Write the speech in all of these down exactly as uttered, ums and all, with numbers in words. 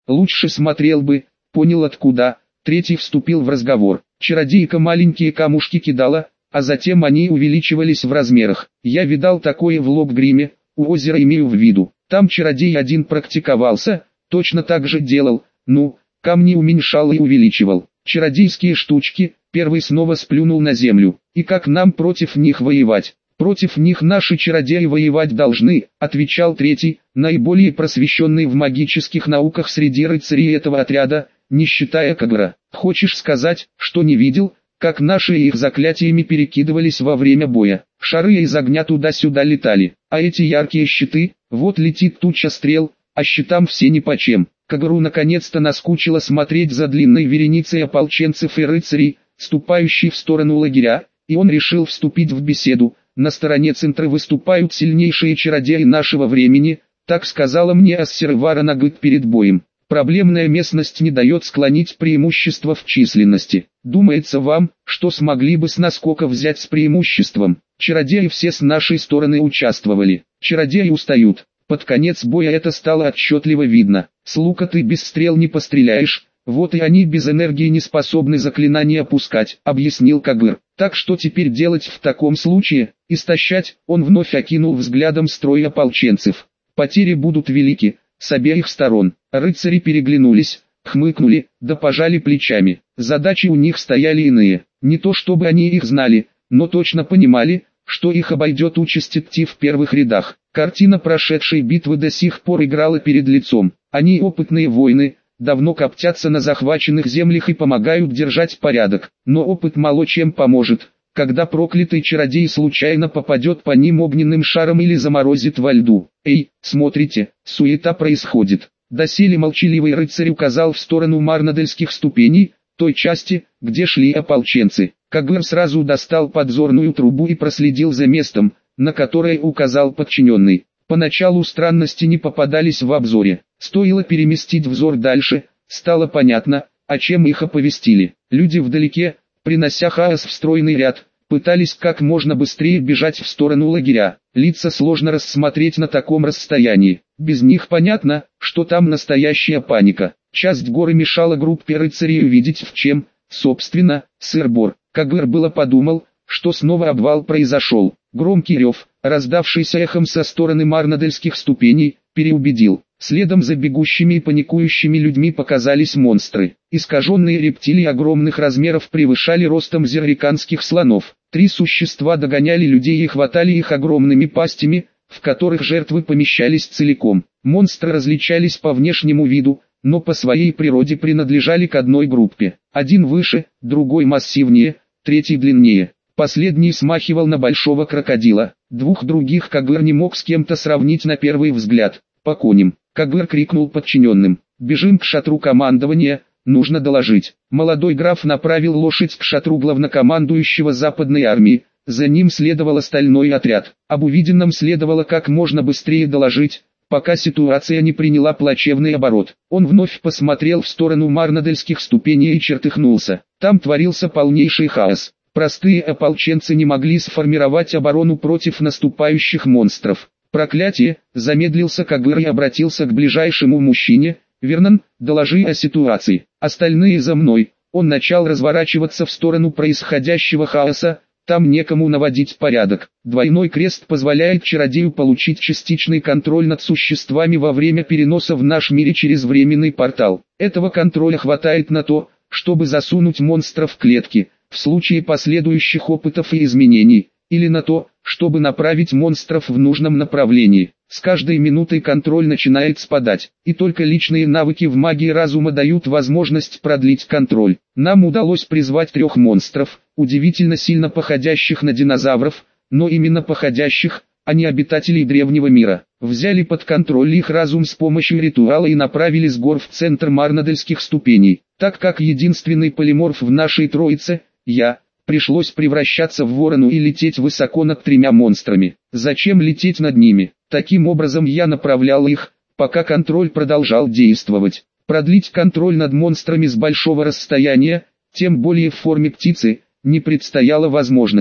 Лучше смотрел бы, понял откуда. Третий вступил в разговор. Чародейка маленькие камушки кидала, а затем они увеличивались в размерах. Я видал такое в Лобгриме, у озера имею в виду. Там чародей один практиковался, точно так же делал, ну, камни уменьшал и увеличивал. Чародейские штучки, первый снова сплюнул на землю. И как нам против них воевать? Против них наши чародеи воевать должны, отвечал третий, наиболее просвещенный в магических науках среди рыцарей этого отряда, не считая Кагра. Хочешь сказать, что не видел, как наши их заклятиями перекидывались во время боя? Шары из огня туда-сюда летали, а эти яркие щиты, вот летит туча стрел, а щитам все нипочем. Кагру наконец-то наскучило смотреть за длинной вереницей ополченцев и рыцарей, ступающей в сторону лагеря, и он решил вступить в беседу. На стороне центра выступают сильнейшие чародеи нашего времени, так сказала мне Ассервара Нагыт перед боем. Проблемная местность не дает склонить преимущество в численности. Думается вам, что смогли бы с наскока взять с преимуществом. Чародеи все с нашей стороны участвовали. Чародеи устают. Под конец боя это стало отчетливо видно. С лука ты без стрел не постреляешь, вот и они без энергии не способны заклинания пускать, объяснил Кагыр. Так что теперь делать в таком случае? Истощать? Он вновь окинул взглядом строй ополченцев. Потери будут велики, с обеих сторон. Рыцари переглянулись, хмыкнули, да пожали плечами. Задачи у них стояли иные. Не то чтобы они их знали, но точно понимали, что их обойдет участь идти в первых рядах. Картина прошедшей битвы до сих пор играла перед лицом. Они опытные воины, давно коптятся на захваченных землях и помогают держать порядок. Но опыт мало чем поможет, когда проклятый чародей случайно попадет по ним огненным шаром или заморозит во льду. Эй, смотрите, суета происходит. Доселе молчаливый рыцарь указал в сторону марнадельских ступеней, той части, где шли ополченцы. Кагыр сразу достал подзорную трубу и проследил за местом, на которое указал подчиненный. Поначалу странности не попадались в обзоре. Стоило переместить взор дальше, стало понятно, о чем их оповестили. Люди вдалеке, принося хаос в стройный ряд, пытались как можно быстрее бежать в сторону лагеря. Лица сложно рассмотреть на таком расстоянии. Без них понятно, что там настоящая паника. Часть горы мешала группе рыцарей увидеть, в чем, собственно, сыр-бор. Кагыр было подумал, что снова обвал произошел. Громкий рев, раздавшийся эхом со стороны марнадельских ступеней, переубедил. Следом за бегущими и паникующими людьми показались монстры. Искаженные рептилии огромных размеров превышали ростом зерриканских слонов. Три существа догоняли людей и хватали их огромными пастями, в которых жертвы помещались целиком. Монстры различались по внешнему виду, но по своей природе принадлежали к одной группе. Один выше, другой массивнее, третий длиннее. Последний смахивал на большого крокодила. Двух других Кагыр не мог с кем-то сравнить на первый взгляд. «По коням!» Кагыр крикнул подчиненным. «Бежим к шатру командования, нужно доложить». Молодой граф направил лошадь к шатру главнокомандующего западной армии. За ним следовал остальной отряд. Об увиденном следовало как можно быстрее доложить, пока ситуация не приняла плачевный оборот. Он вновь посмотрел в сторону марнадельских ступеней и чертыхнулся. Там творился полнейший хаос. Простые ополченцы не могли сформировать оборону против наступающих монстров. «Проклятие!» — замедлился Кагыр и обратился к ближайшему мужчине. «Вернон, доложи о ситуации. Остальные за мной». Он начал разворачиваться в сторону происходящего хаоса. Там некому наводить порядок. Двойной крест позволяет чародею получить частичный контроль над существами во время переноса в наш мир через временный портал. Этого контроля хватает на то, чтобы засунуть монстров в клетки, в случае последующих опытов и изменений, или на то, чтобы направить монстров в нужном направлении. С каждой минутой контроль начинает спадать, и только личные навыки в магии разума дают возможность продлить контроль. Нам удалось призвать трех монстров, удивительно сильно походящих на динозавров, но именно походящих, а не обитателей древнего мира. Взяли под контроль их разум с помощью ритуала и направили с гор в центр марнадельских ступеней. Так как единственный полиморф в нашей троице, я, пришлось превращаться в ворону и лететь высоко над тремя монстрами. Зачем лететь над ними? Таким образом я направлял их, пока контроль продолжал действовать. Продлить контроль над монстрами с большого расстояния, тем более в форме птицы, не предстояло возможности.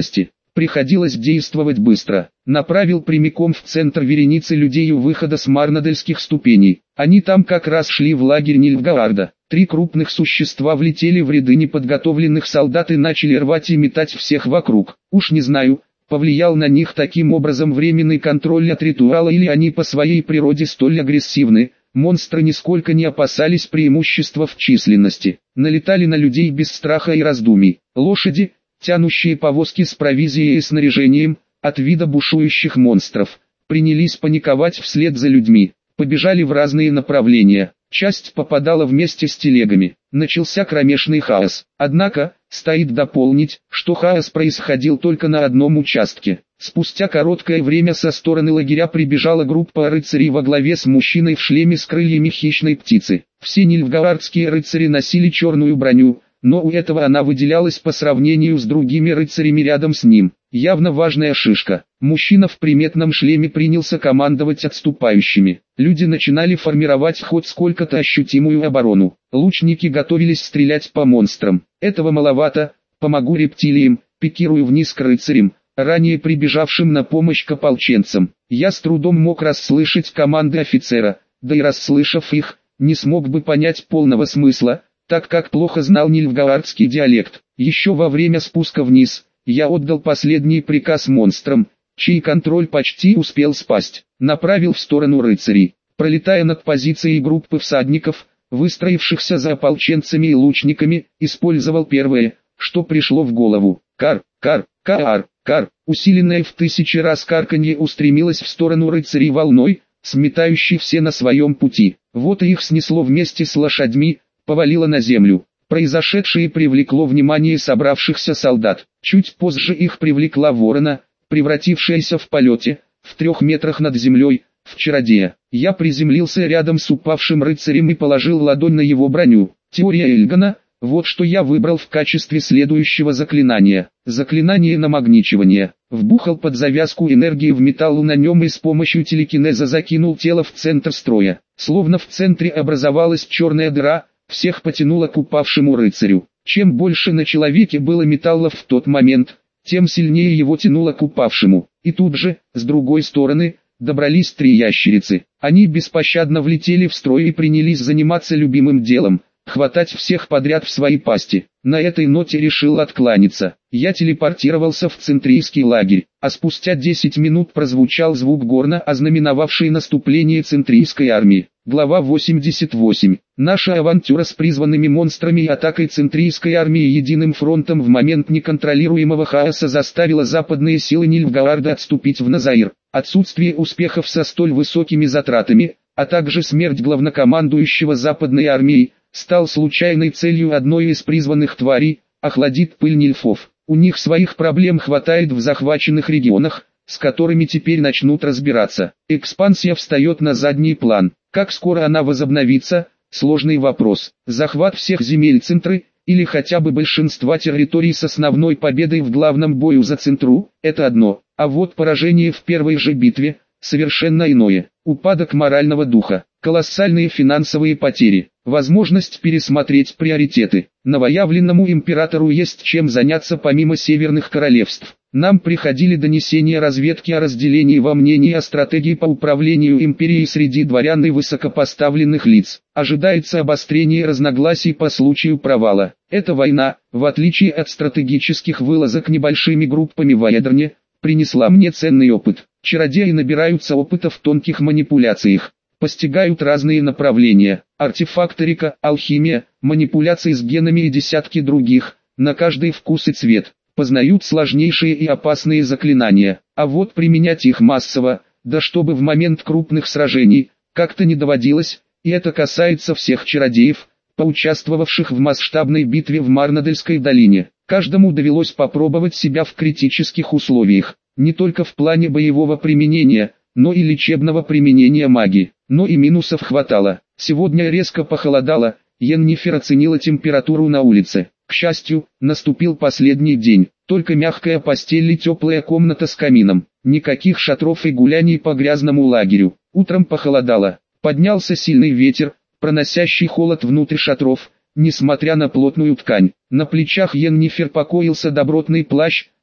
Приходилось действовать быстро. Направил прямиком в центр вереницы людей у выхода с Марнадельских ступеней. Они там как раз шли в лагерь Нильфгаарда. Три крупных существа влетели в ряды неподготовленных солдат и начали рвать и метать всех вокруг. Уж не знаю, повлиял на них таким образом временный контроль от ритуала или они по своей природе столь агрессивны. Монстры нисколько не опасались преимущества в численности. Налетали на людей без страха и раздумий. Лошади, тянущие повозки с провизией и снаряжением, от вида бушующих монстров, принялись паниковать вслед за людьми, побежали в разные направления. Часть попадала вместе с телегами. Начался кромешный хаос. Однако, стоит дополнить, что хаос происходил только на одном участке. Спустя короткое время со стороны лагеря прибежала группа рыцарей во главе с мужчиной в шлеме с крыльями хищной птицы. Все нильфгаардские рыцари носили черную броню, но у этого она выделялась по сравнению с другими рыцарями рядом с ним. Явно важная шишка. Мужчина в приметном шлеме принялся командовать отступающими. Люди начинали формировать хоть сколько-то ощутимую оборону. Лучники готовились стрелять по монстрам. Этого маловато, помогу рептилиям, пикирую вниз к рыцарям, ранее прибежавшим на помощь к ополченцам. Я с трудом мог расслышать команды офицера, да и расслышав их, не смог бы понять полного смысла, так как плохо знал нильфгаардский диалект. Еще во время спуска вниз, я отдал последний приказ монстрам, чей контроль почти успел спасть. Направил в сторону рыцарей. Пролетая над позицией группы всадников, выстроившихся за ополченцами и лучниками, использовал первое, что пришло в голову. Кар, кар, каар, кар. Усиленное в тысячи раз карканье устремилось в сторону рыцарей волной, сметающей все на своем пути. Вот и их снесло вместе с лошадьми, повалило на землю. Произошедшее привлекло внимание собравшихся солдат. Чуть позже их привлекла ворона, превратившаяся в полете, в трех метрах над землей, в чародея. Я приземлился рядом с упавшим рыцарем и положил ладонь на его броню. Теория Эльгана, вот что я выбрал в качестве следующего заклинания. Заклинание намагничивания. Вбухал под завязку энергии в металл на нем и с помощью телекинеза закинул тело в центр строя. Словно в центре образовалась черная дыра, всех потянуло к упавшему рыцарю. Чем больше на человеке было металла в тот момент, тем сильнее его тянуло к упавшему. И тут же, с другой стороны, добрались три ящерицы. Они беспощадно влетели в строй и принялись заниматься любимым делом – хватать всех подряд в свои пасти. На этой ноте решил откланяться. Я телепортировался в центрийский лагерь, а спустя десять минут прозвучал звук горна, ознаменовавший наступление центрийской армии. Глава восемьдесят восемь. Наша авантюра с призванными монстрами и атакой центрийской армии единым фронтом в момент неконтролируемого хаоса заставила западные силы Нильфгаарда отступить в Назаир. Отсутствие успехов со столь высокими затратами, а также смерть главнокомандующего западной армией, стал случайной целью одной из призванных тварей, охладит пыль нильфов. У них своих проблем хватает в захваченных регионах, с которыми теперь начнут разбираться. Экспансия встает на задний план. Как скоро она возобновится, сложный вопрос. Захват всех земель Центры, или хотя бы большинства территорий с основной победой в главном бою за Центру, это одно. А вот поражение в первой же битве, совершенно иное. Упадок морального духа, колоссальные финансовые потери, возможность пересмотреть приоритеты. Новоявленному императору есть чем заняться помимо северных королевств. Нам приходили донесения разведки о разделении во мнении о стратегии по управлению империей среди дворян и высокопоставленных лиц. Ожидается обострение разногласий по случаю провала. Эта война, в отличие от стратегических вылазок небольшими группами в Эдерне, принесла мне ценный опыт. Чародеи набираются опыта в тонких манипуляциях, постигают разные направления, артефакторика, алхимия, манипуляции с генами и десятки других, на каждый вкус и цвет, познают сложнейшие и опасные заклинания, а вот применять их массово, да чтобы в момент крупных сражений, как-то не доводилось, и это касается всех чародеев, поучаствовавших в масштабной битве в Марнадельской долине. Каждому довелось попробовать себя в критических условиях, не только в плане боевого применения, но и лечебного применения магии. Но и минусов хватало. Сегодня резко похолодало, Йеннифер оценила температуру на улице. К счастью, наступил последний день, только мягкая постель и теплая комната с камином. Никаких шатров и гуляний по грязному лагерю. Утром похолодало, поднялся сильный ветер, проносящий холод внутрь шатров. Несмотря на плотную ткань, на плечах Йеннифер покоился добротный плащ,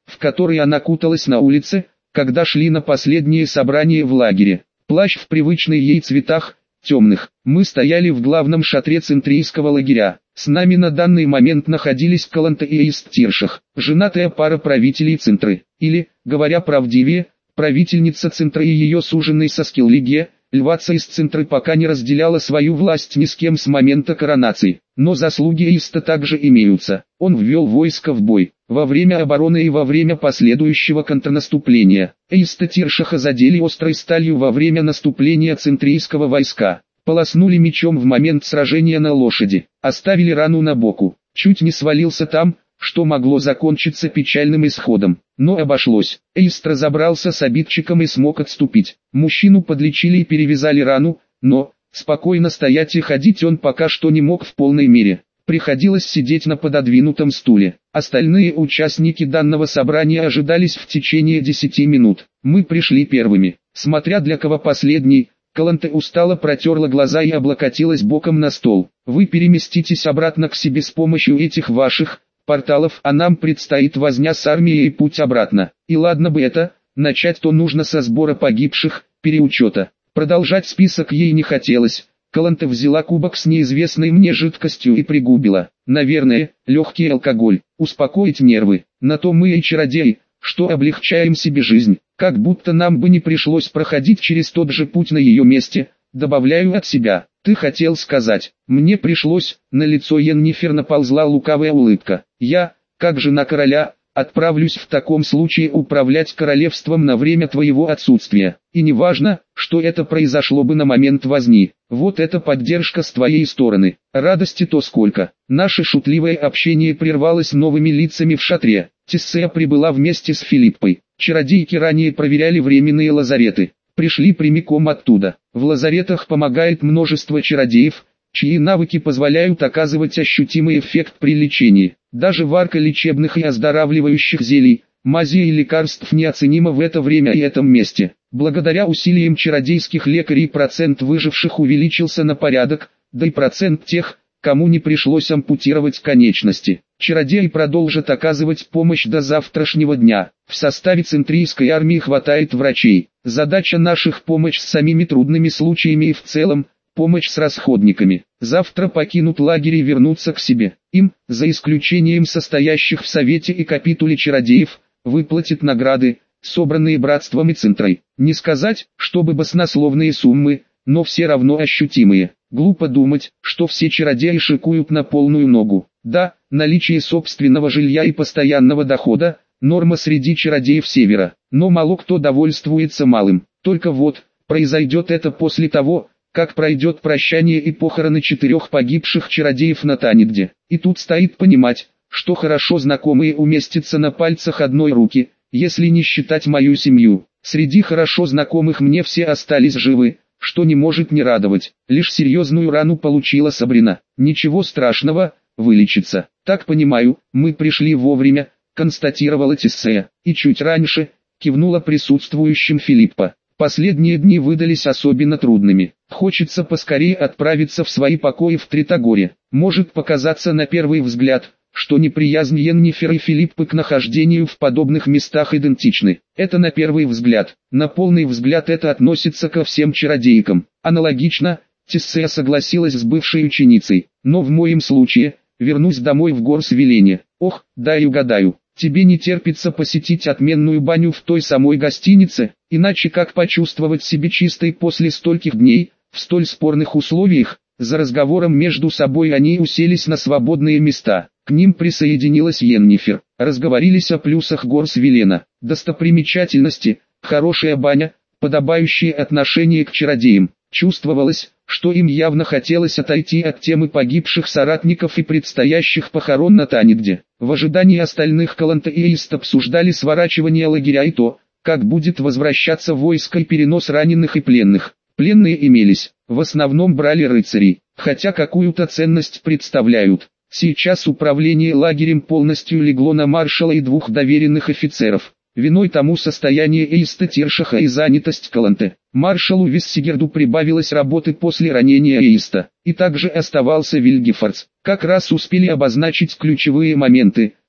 в который она куталась на улице, когда шли на последнее собрание в лагере. Плащ в привычных ей цветах, темных. Мы стояли в главном шатре центрийского лагеря. С нами на данный момент находились Каланта и Эйст Тиршах, женатая пара правителей Центры, или, говоря правдивее, правительница Центры и ее суженый со Скиллигия. Льваца из Центры пока не разделяла свою власть ни с кем с момента коронации, но заслуги Эйста также имеются. Он ввел войско в бой, во время обороны и во время последующего контрнаступления. Эйста Тиршаха задели острой сталью во время наступления центрийского войска, полоснули мечом в момент сражения на лошади, оставили рану на боку, чуть не свалился там, что могло закончиться печальным исходом, но обошлось. Эйст разобрался с обидчиком и смог отступить. Мужчину подлечили и перевязали рану, но, спокойно стоять и ходить он пока что не мог в полной мере. Приходилось сидеть на пододвинутом стуле. Остальные участники данного собрания ожидались в течение десяти минут. Мы пришли первыми. Смотря для кого последний, Каланта устало протерла глаза и облокотилась боком на стол. Вы переместитесь обратно к себе с помощью этих ваших порталов, а нам предстоит возня с армией и путь обратно. И ладно бы это, начать-то нужно со сбора погибших, переучета. Продолжать список ей не хотелось. Каланта взяла кубок с неизвестной мне жидкостью и пригубила. Наверное, легкий алкоголь, успокоить нервы. На то мы и чародеи, что облегчаем себе жизнь, как будто нам бы не пришлось проходить через тот же путь на ее месте. Добавляю от себя. Ты хотел сказать, мне пришлось, на лицо Йеннифер наползла лукавая улыбка. Я, как жена короля, отправлюсь в таком случае управлять королевством на время твоего отсутствия. И не важно, что это произошло бы на момент возни. Вот это поддержка с твоей стороны. Радости-то сколько. Наше шутливое общение прервалось новыми лицами в шатре. Тессея прибыла вместе с Филиппой. Чародейки ранее проверяли временные лазареты. Пришли прямиком оттуда. В лазаретах помогает множество чародеев, чьи навыки позволяют оказывать ощутимый эффект при лечении. Даже варка лечебных и оздоравливающих зелий, мазей и лекарств неоценима в это время и этом месте. Благодаря усилиям чародейских лекарей процент выживших увеличился на порядок, да и процент тех, кому не пришлось ампутировать конечности. Чародеи продолжат оказывать помощь до завтрашнего дня. В составе центрийской армии хватает врачей. Задача наших — помощь с самими трудными случаями и в целом, помощь с расходниками. Завтра покинут лагерь и вернутся к себе. Им, за исключением состоящих в совете и капитуле чародеев, выплатят награды, собранные братством и центрой. Не сказать, чтобы баснословные суммы, но все равно ощутимые. Глупо думать, что все чародеи шикуют на полную ногу. Да, наличие собственного жилья и постоянного дохода – норма среди чародеев Севера, но мало кто довольствуется малым. Только вот, произойдет это после того, как пройдет прощание и похороны четырех погибших чародеев на Танигде. И тут стоит понимать, что хорошо знакомые уместятся на пальцах одной руки, если не считать мою семью. Среди хорошо знакомых мне все остались живы, что не может не радовать. Лишь серьезную рану получила Сабрина. Ничего страшного, вылечится. Так понимаю, мы пришли вовремя, констатировала Тессея, и чуть раньше, кивнула присутствующим Филиппа. Последние дни выдались особенно трудными. Хочется поскорее отправиться в свои покои в Тритогоре. Может показаться на первый взгляд, что неприязнь Йеннифер и Филиппы к нахождению в подобных местах идентичны. Это на первый взгляд. На полный взгляд это относится ко всем чародейкам. Аналогично, Тессея согласилась с бывшей ученицей. Но в моем случае, вернусь домой в Горсвелене. Ох, дай угадаю. Тебе не терпится посетить отменную баню в той самой гостинице, иначе как почувствовать себя чистой после стольких дней, в столь спорных условиях? За разговором между собой они уселись на свободные места. К ним присоединилась Йеннифер. Разговорились о плюсах Горсвелена, достопримечательности, хорошая баня, подобающее отношение к чародеям. Чувствовалось, что им явно хотелось отойти от темы погибших соратников и предстоящих похорон на Танигде. В ожидании остальных Каланта и Эйст обсуждали сворачивание лагеря и то, как будет возвращаться войско и перенос раненых и пленных. Пленные имелись, в основном брали рыцарей, хотя какую-то ценность представляют. Сейчас управление лагерем полностью легло на маршала и двух доверенных офицеров. Виной тому состояние Эйста Тиршаха и занятость Каланте. Маршалу Виссигерду прибавилось работы после ранения Эйста, и также оставался Вильгефордс. Как раз успели обозначить ключевые моменты,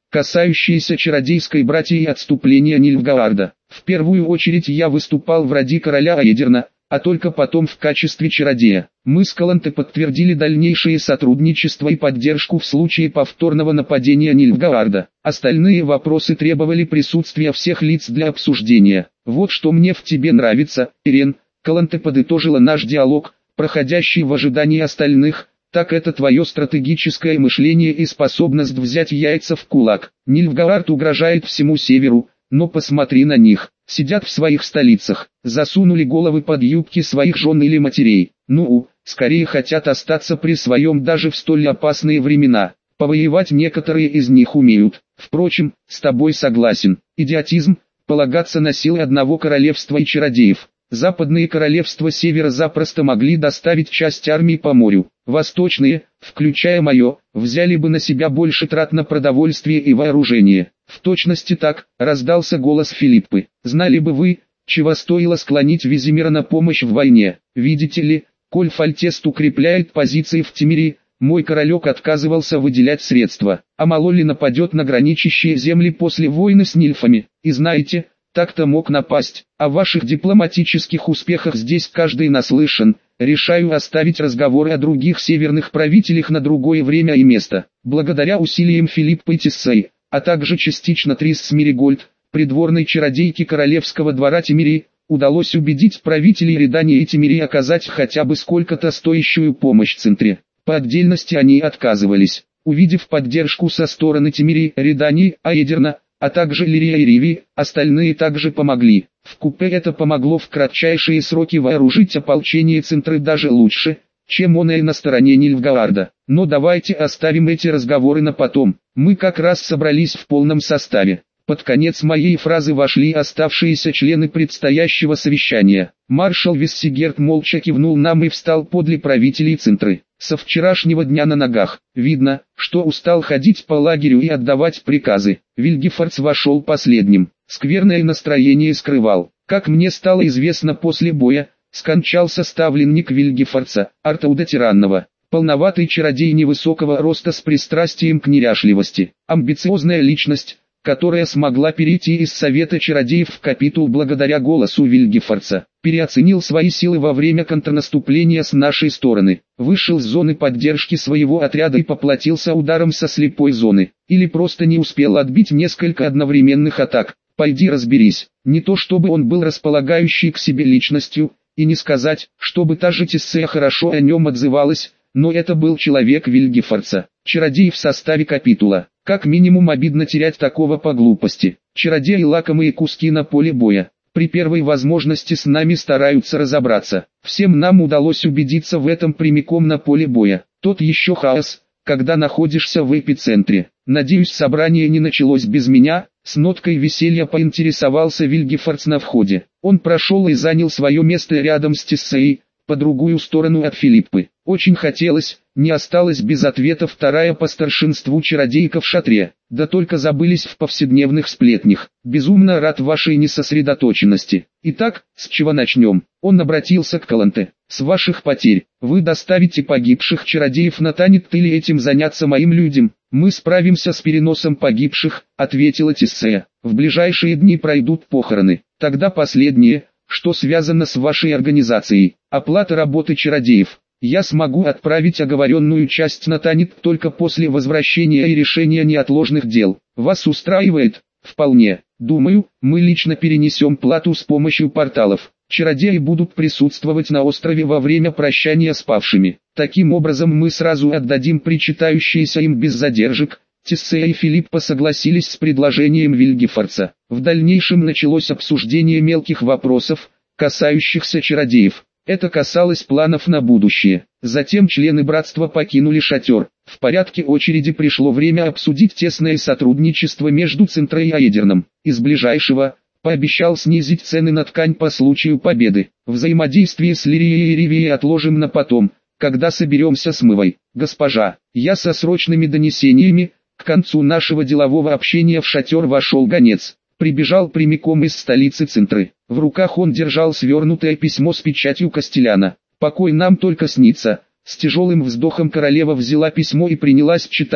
касающиеся чародейской братьи и отступления Нильфгаарда. В первую очередь я выступал в роде короля Аэдерна, а только потом в качестве чародея. Мы с Каланте подтвердили дальнейшее сотрудничество и поддержку в случае повторного нападения Нильфгаарда. Остальные вопросы требовали присутствия всех лиц для обсуждения. Вот что мне в тебе нравится, Ирен. Каланте подытожила наш диалог, проходящий в ожидании остальных. Так это твое стратегическое мышление и способность взять яйца в кулак. Нильфгаард угрожает всему северу, но посмотри на них. Сидят в своих столицах, засунули головы под юбки своих жен или матерей. Ну, скорее хотят остаться при своем даже в столь опасные времена. Повоевать некоторые из них умеют. Впрочем, с тобой согласен. Идиотизм, полагаться на силы одного королевства и чародеев. Западные королевства севера запросто могли доставить часть армии по морю. Восточные, включая мое, взяли бы на себя больше трат на продовольствие и вооружение. В точности так, раздался голос Филиппы. Знали бы вы, чего стоило склонить Визимира на помощь в войне. Видите ли, коль Фальтест укрепляет позиции в Тимире, мой королек отказывался выделять средства. А Малолли нападет на граничащие земли после войны с нильфами. И знаете, так-то мог напасть. О ваших дипломатических успехах здесь каждый наслышан. Решаю оставить разговоры о других северных правителях на другое время и место. Благодаря усилиям Филиппы Тиссей, а также частично Трис Смиригольд, придворной чародейки королевского двора Тимири, удалось убедить правителей Редания и Тимири оказать хотя бы сколько-то стоящую помощь центре. По отдельности они отказывались. Увидев поддержку со стороны Тимири, Редании, Аэдерна, а также Лирия и Риви, остальные также помогли. Вкупе это помогло в кратчайшие сроки вооружить ополчение центры даже лучше, чем он и на стороне Нильфгаарда. Но давайте оставим эти разговоры на потом. Мы как раз собрались в полном составе. Под конец моей фразы вошли оставшиеся члены предстоящего совещания. Маршал Виссигерт молча кивнул нам и встал подле правителей центры. Со вчерашнего дня на ногах. Видно, что устал ходить по лагерю и отдавать приказы. Вильгефордс вошел последним. Скверное настроение скрывал. Как мне стало известно после боя, скончался ставленник Вильгефордса, Артауда Тиранного. Полноватый чародей невысокого роста с пристрастием к неряшливости. Амбициозная личность, которая смогла перейти из Совета чародеев в капитул благодаря голосу Вильгефордса. Переоценил свои силы во время контрнаступления с нашей стороны. Вышел с зоны поддержки своего отряда и поплатился ударом со слепой зоны. Или просто не успел отбить несколько одновременных атак. Пойди разберись. Не то чтобы он был располагающий к себе личностью, и не сказать, чтобы та же Тиссея хорошо о нем отзывалась, но это был человек Вильгефордса. Чародей в составе капитула. Как минимум обидно терять такого по глупости. Чародеи лакомые куски на поле боя. При первой возможности с нами стараются разобраться. Всем нам удалось убедиться в этом прямиком на поле боя. Тот еще хаос, когда находишься в эпицентре. Надеюсь, собрание не началось без меня. С ноткой веселья поинтересовался Вильгефордс на входе. Он прошел и занял свое место рядом с Тиссеей, по другую сторону от Филиппы. Очень хотелось, не осталось без ответа вторая по старшинству чародейка в шатре. Да только забылись в повседневных сплетнях. Безумно рад вашей несосредоточенности. Итак, с чего начнем? Он обратился к Каланте. С ваших потерь. Вы доставите погибших чародеев на Танит или этим заняться моим людям? Мы справимся с переносом погибших, ответила Тиссея. В ближайшие дни пройдут похороны. Тогда последнее, что связано с вашей организацией. Оплата работы чародеев. Я смогу отправить оговоренную часть на Танит только после возвращения и решения неотложных дел. Вас устраивает? Вполне. Думаю, мы лично перенесем плату с помощью порталов. Чародеи будут присутствовать на острове во время прощания с павшими. Таким образом мы сразу отдадим причитающиеся им без задержек. Тиссея и Филиппа согласились с предложением Вильгефордса. В дальнейшем началось обсуждение мелких вопросов, касающихся чародеев. Это касалось планов на будущее. Затем члены братства покинули шатер. В порядке очереди пришло время обсудить тесное сотрудничество между Центрой и Аэдерном. Из ближайшего, пообещал снизить цены на ткань по случаю победы. Взаимодействие с Лирией и Ривией отложим на потом, когда соберемся с Мывой. Госпожа, я со срочными донесениями. К концу нашего делового общения в шатер вошел гонец. Прибежал прямиком из столицы Центры. В руках он держал свернутое письмо с печатью Кастеляна. «Покой нам только снится». С тяжелым вздохом королева взяла письмо и принялась читать.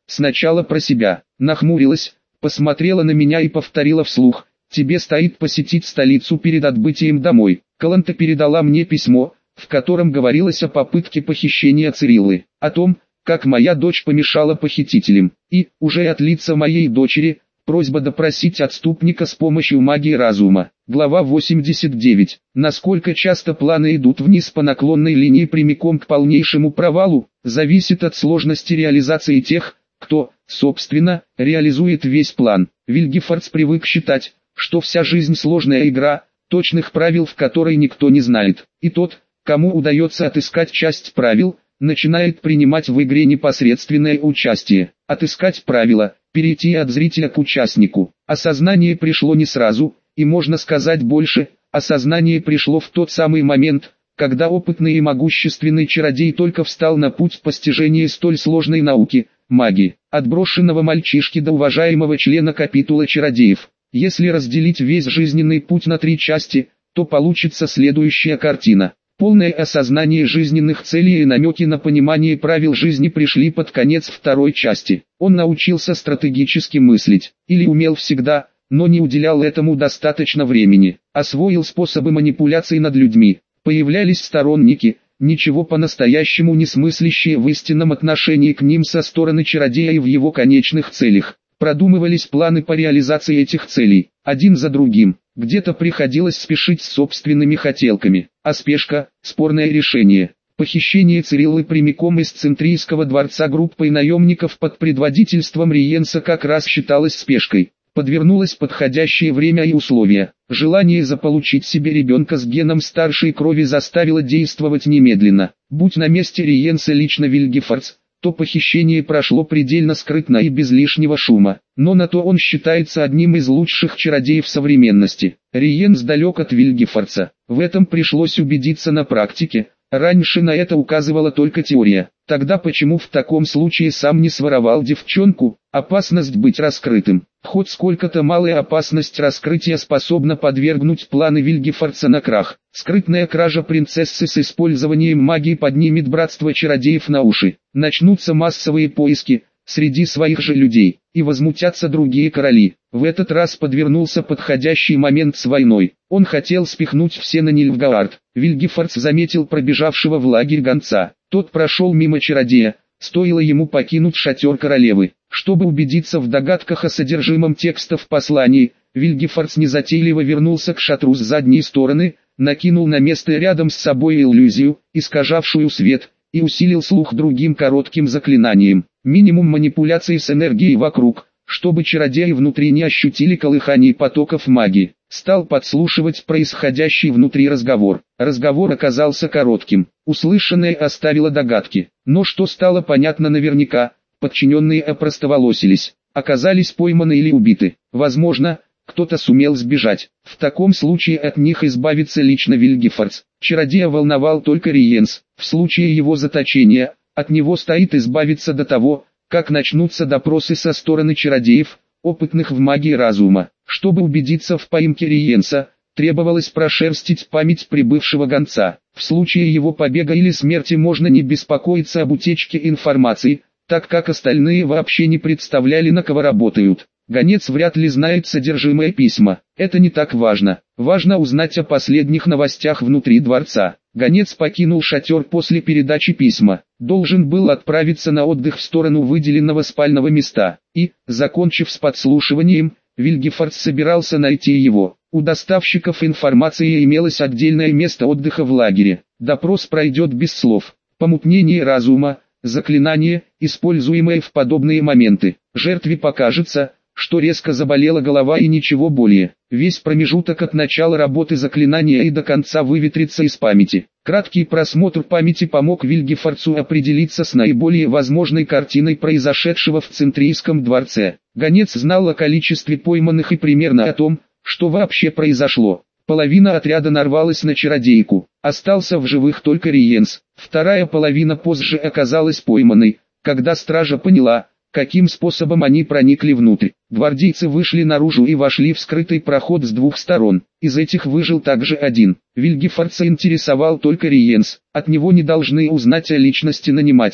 сначала про себя, нахмурилась, посмотрела на меня и повторила вслух: «Тебе стоит посетить столицу перед отбытием домой». Каланта передала мне письмо, в котором говорилось о попытке похищения Цириллы, о том, как моя дочь помешала похитителям, и, уже от лица моей дочери, просьба допросить отступника с помощью магии разума. Глава восемьдесят девять. Насколько часто планы идут вниз по наклонной линии прямиком к полнейшему провалу, зависит от сложности реализации тех, кто, собственно, реализует весь план. Вильгефордс привык считать, что вся жизнь сложная игра, точных правил в которой никто не знает, и тот, кому удается отыскать часть правил, начинает принимать в игре непосредственное участие. Отыскать правила, перейти от зрителя к участнику. Осознание пришло не сразу, и можно сказать больше, осознание пришло в тот самый момент, когда опытный и могущественный чародей только встал на путь постижения столь сложной науки, магии, от брошенного мальчишки до уважаемого члена капитула чародеев. Если разделить весь жизненный путь на три части, то получится следующая картина. Полное осознание жизненных целей и намеки на понимание правил жизни пришли под конец второй части. Он научился стратегически мыслить, или умел всегда, но не уделял этому достаточно времени. Освоил способы манипуляций над людьми. Появлялись сторонники, ничего по-настоящему не смыслящие в истинном отношении к ним со стороны чародея и в его конечных целях. Продумывались планы по реализации этих целей, один за другим. Где-то приходилось спешить с собственными хотелками, а спешка – спорное решение. Похищение Цириллы прямиком из Центрийского дворца группой наемников под предводительством Риенса как раз считалось спешкой. Подвернулось подходящее время и условия. Желание заполучить себе ребенка с геном старшей крови заставило действовать немедленно. Будь на месте Риенса лично Вильгефордс, то похищение прошло предельно скрытно и без лишнего шума. Но на то он считается одним из лучших чародеев современности. Риенс далек от Вильгефордса. В этом пришлось убедиться на практике. Раньше на это указывала только теория. Тогда почему в таком случае сам не своровал девчонку? Опасность быть раскрытым. Хоть сколько-то малая опасность раскрытия способна подвергнуть планы Вильгефордса на крах. Скрытная кража принцессы с использованием магии поднимет братство чародеев на уши. Начнутся массовые поиски среди своих же людей, и возмутятся другие короли. В этот раз подвернулся подходящий момент с войной. Он хотел спихнуть все на Нильфгаард. Вильгефордс заметил пробежавшего в лагерь гонца. Тот прошел мимо чародея, стоило ему покинуть шатер королевы. Чтобы убедиться в догадках о содержимом текста в послании, Вильгефордс незатейливо вернулся к шатру с задней стороны, накинул на место рядом с собой иллюзию, искажавшую свет, и усилил слух другим коротким заклинанием. Минимум манипуляций с энергией вокруг, чтобы чародеи внутри не ощутили колыханий потоков магии. Стал подслушивать происходящий внутри разговор. Разговор оказался коротким. Услышанное оставило догадки. Но что стало понятно наверняка, подчиненные опростоволосились, оказались пойманы или убиты. Возможно, кто-то сумел сбежать. В таком случае от них избавится лично Вильгефордс. Чародея волновал только Риенс. В случае его заточения, от него стоит избавиться до того, как начнутся допросы со стороны чародеев, опытных в магии разума. Чтобы убедиться в поимке Риенса, требовалось прошерстить память прибывшего гонца. В случае его побега или смерти можно не беспокоиться об утечке информации, так как остальные вообще не представляли, на кого работают. Гонец вряд ли знает содержимое письма. Это не так важно. Важно узнать о последних новостях внутри дворца. Гонец покинул шатер после передачи письма. Должен был отправиться на отдых в сторону выделенного спального места. И, закончив с подслушиванием, Вильгефордс собирался найти его. У доставщиков информации имелось отдельное место отдыха в лагере. Допрос пройдет без слов. Помутнение разума, заклинание, используемое в подобные моменты. Жертве покажется, что резко заболела голова и ничего более. Весь промежуток от начала работы заклинания и до конца выветрится из памяти. Краткий просмотр памяти помог Вильгефордсу определиться с наиболее возможной картиной произошедшего в Центрийском дворце. Гонец знал о количестве пойманных и примерно о том, что вообще произошло. Половина отряда нарвалась на чародейку. Остался в живых только Риенс. Вторая половина позже оказалась пойманной, когда стража поняла, каким способом они проникли внутрь. Гвардейцы вышли наружу и вошли в скрытый проход с двух сторон. Из этих выжил также один. Вильгефордса интересовал только Риенс. От него не должны узнать о личности нанимателя.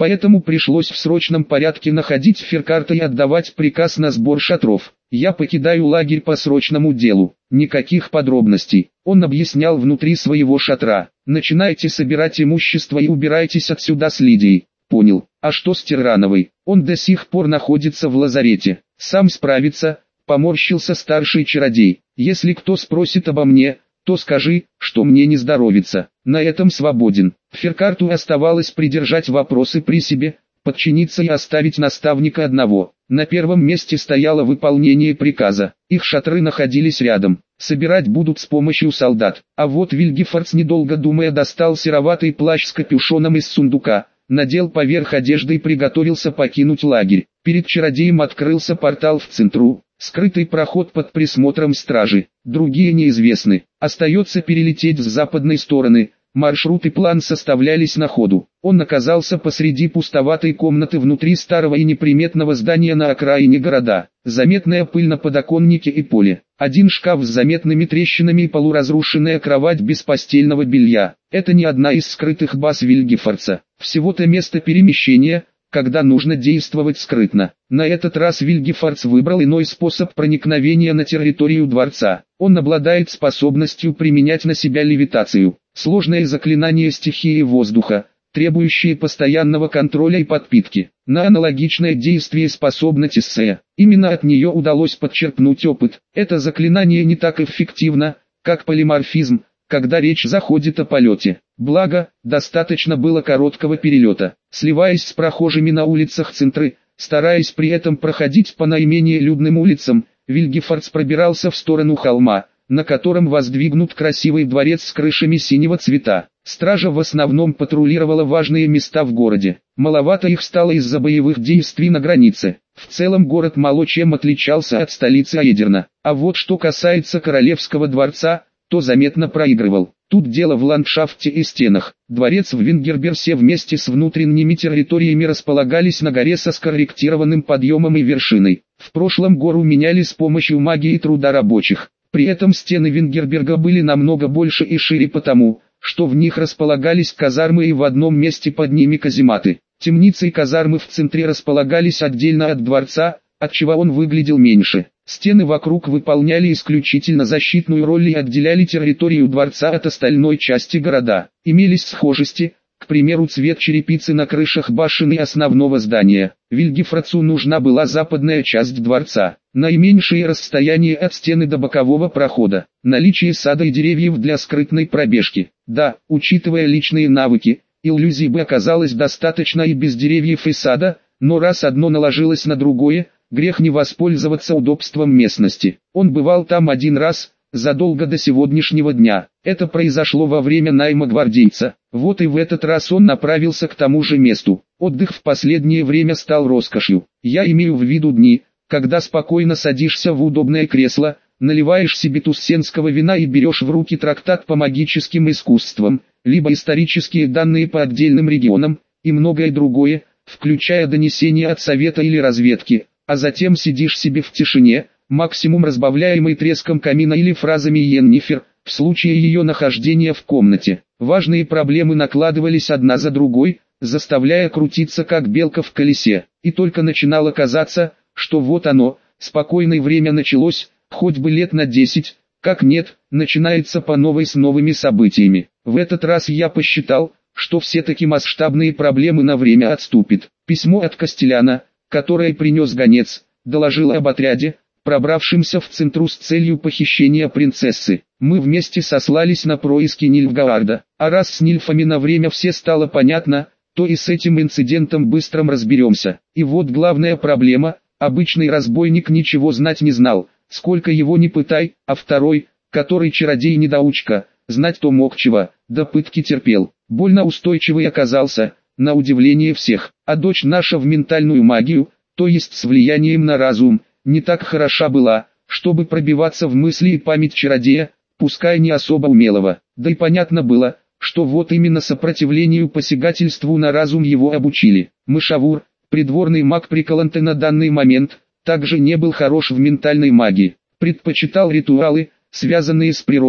Поэтому пришлось в срочном порядке находить Феркарта и отдавать приказ на сбор шатров. Я покидаю лагерь по срочному делу. Никаких подробностей. Он объяснял внутри своего шатра. Начинайте собирать имущество и убирайтесь отсюда с Лидией. Понял. А что с Тирановой? Он до сих пор находится в лазарете. Сам справится, поморщился старший чародей. Если кто спросит обо мне, то скажи, что мне не здоровится. На этом свободен. Феркарту оставалось придержать вопросы при себе, подчиниться и оставить наставника одного. На первом месте стояло выполнение приказа. Их шатры находились рядом. Собирать будут с помощью солдат. А вот Вильгефордс, недолго думая, достал сероватый плащ с капюшоном из сундука, надел поверх одежды и приготовился покинуть лагерь. Перед чародеем открылся портал в центру. Скрытый проход под присмотром стражи. Другие неизвестны. Остается перелететь с западной стороны. Маршрут и план составлялись на ходу. Он оказался посреди пустоватой комнаты внутри старого и неприметного здания на окраине города. Заметная пыль на подоконнике и поле. Один шкаф с заметными трещинами и полуразрушенная кровать без постельного белья. Это не одна из скрытых баз Вильгефордса. Всего-то место перемещения, когда нужно действовать скрытно. На этот раз Вильгефордс выбрал иной способ проникновения на территорию дворца. Он обладает способностью применять на себя левитацию. Сложное заклинание стихии воздуха, требующее постоянного контроля и подпитки. На аналогичное действие способна Тиссея. Именно от нее удалось подчерпнуть опыт. Это заклинание не так эффективно, как полиморфизм, когда речь заходит о полете. Благо, достаточно было короткого перелета. Сливаясь с прохожими на улицах центры, стараясь при этом проходить по наименее людным улицам, Вильгефордс пробирался в сторону холма, на котором воздвигнут красивый дворец с крышами синего цвета. Стража в основном патрулировала важные места в городе. Маловато их стало из-за боевых действий на границе. В целом город мало чем отличался от столицы Аэдерна. А вот что касается королевского дворца, то заметно проигрывал. Тут дело в ландшафте и стенах. Дворец в Вингерберсе вместе с внутренними территориями располагались на горе со скорректированным подъемом и вершиной. В прошлом гору меняли с помощью магии и труда рабочих. При этом стены Вингерберга были намного больше и шире потому, что в них располагались казармы и в одном месте под ними казематы. Темницы и казармы в центре располагались отдельно от дворца, отчего он выглядел меньше. Стены вокруг выполняли исключительно защитную роль и отделяли территорию дворца от остальной части города. Имелись схожести, к примеру, цвет черепицы на крышах башен и основного здания. Вильгефордсу нужна была западная часть дворца. Наименьшее расстояние от стены до бокового прохода. Наличие сада и деревьев для скрытной пробежки. Да, учитывая личные навыки, иллюзий бы оказалось достаточно и без деревьев и сада, но раз одно наложилось на другое, грех не воспользоваться удобством местности. Он бывал там один раз, задолго до сегодняшнего дня. Это произошло во время найма гвардейца. Вот и в этот раз он направился к тому же месту. Отдых в последнее время стал роскошью. Я имею в виду дни, когда спокойно садишься в удобное кресло, наливаешь себе туссенского вина и берешь в руки трактат по магическим искусствам, либо исторические данные по отдельным регионам, и многое другое, включая донесения от совета или разведки, а затем сидишь себе в тишине, максимум разбавляемый треском камина или фразами Йеннифер, в случае ее нахождения в комнате. Важные проблемы накладывались одна за другой, заставляя крутиться как белка в колесе, и только начинало казаться, что вот оно, спокойное время началось, хоть бы лет на десять, как нет, начинается по новой с новыми событиями. В этот раз я посчитал, что все-таки масштабные проблемы на время отступят. Письмо от Костеляна, которое принес гонец, доложило об отряде, пробравшимся в центру с целью похищения принцессы. Мы вместе сослались на происки Нильфгаарда, а раз с Нильфами на время все стало понятно, то и с этим инцидентом быстро разберемся. И вот главная проблема, обычный разбойник ничего знать не знал, сколько его не пытай, а второй, который чародей-недоучка, знать-то мог чего, да пытки терпел. Больно устойчивый оказался, на удивление всех, а дочь наша в ментальную магию, то есть с влиянием на разум, не так хороша была, чтобы пробиваться в мысли и память чародея, пускай не особо умелого. Да и понятно было, что вот именно сопротивлению посягательству на разум его обучили. Мышавур, придворный маг Приколанте на данный момент, также не был хорош в ментальной магии, предпочитал ритуалы, связанные с природой,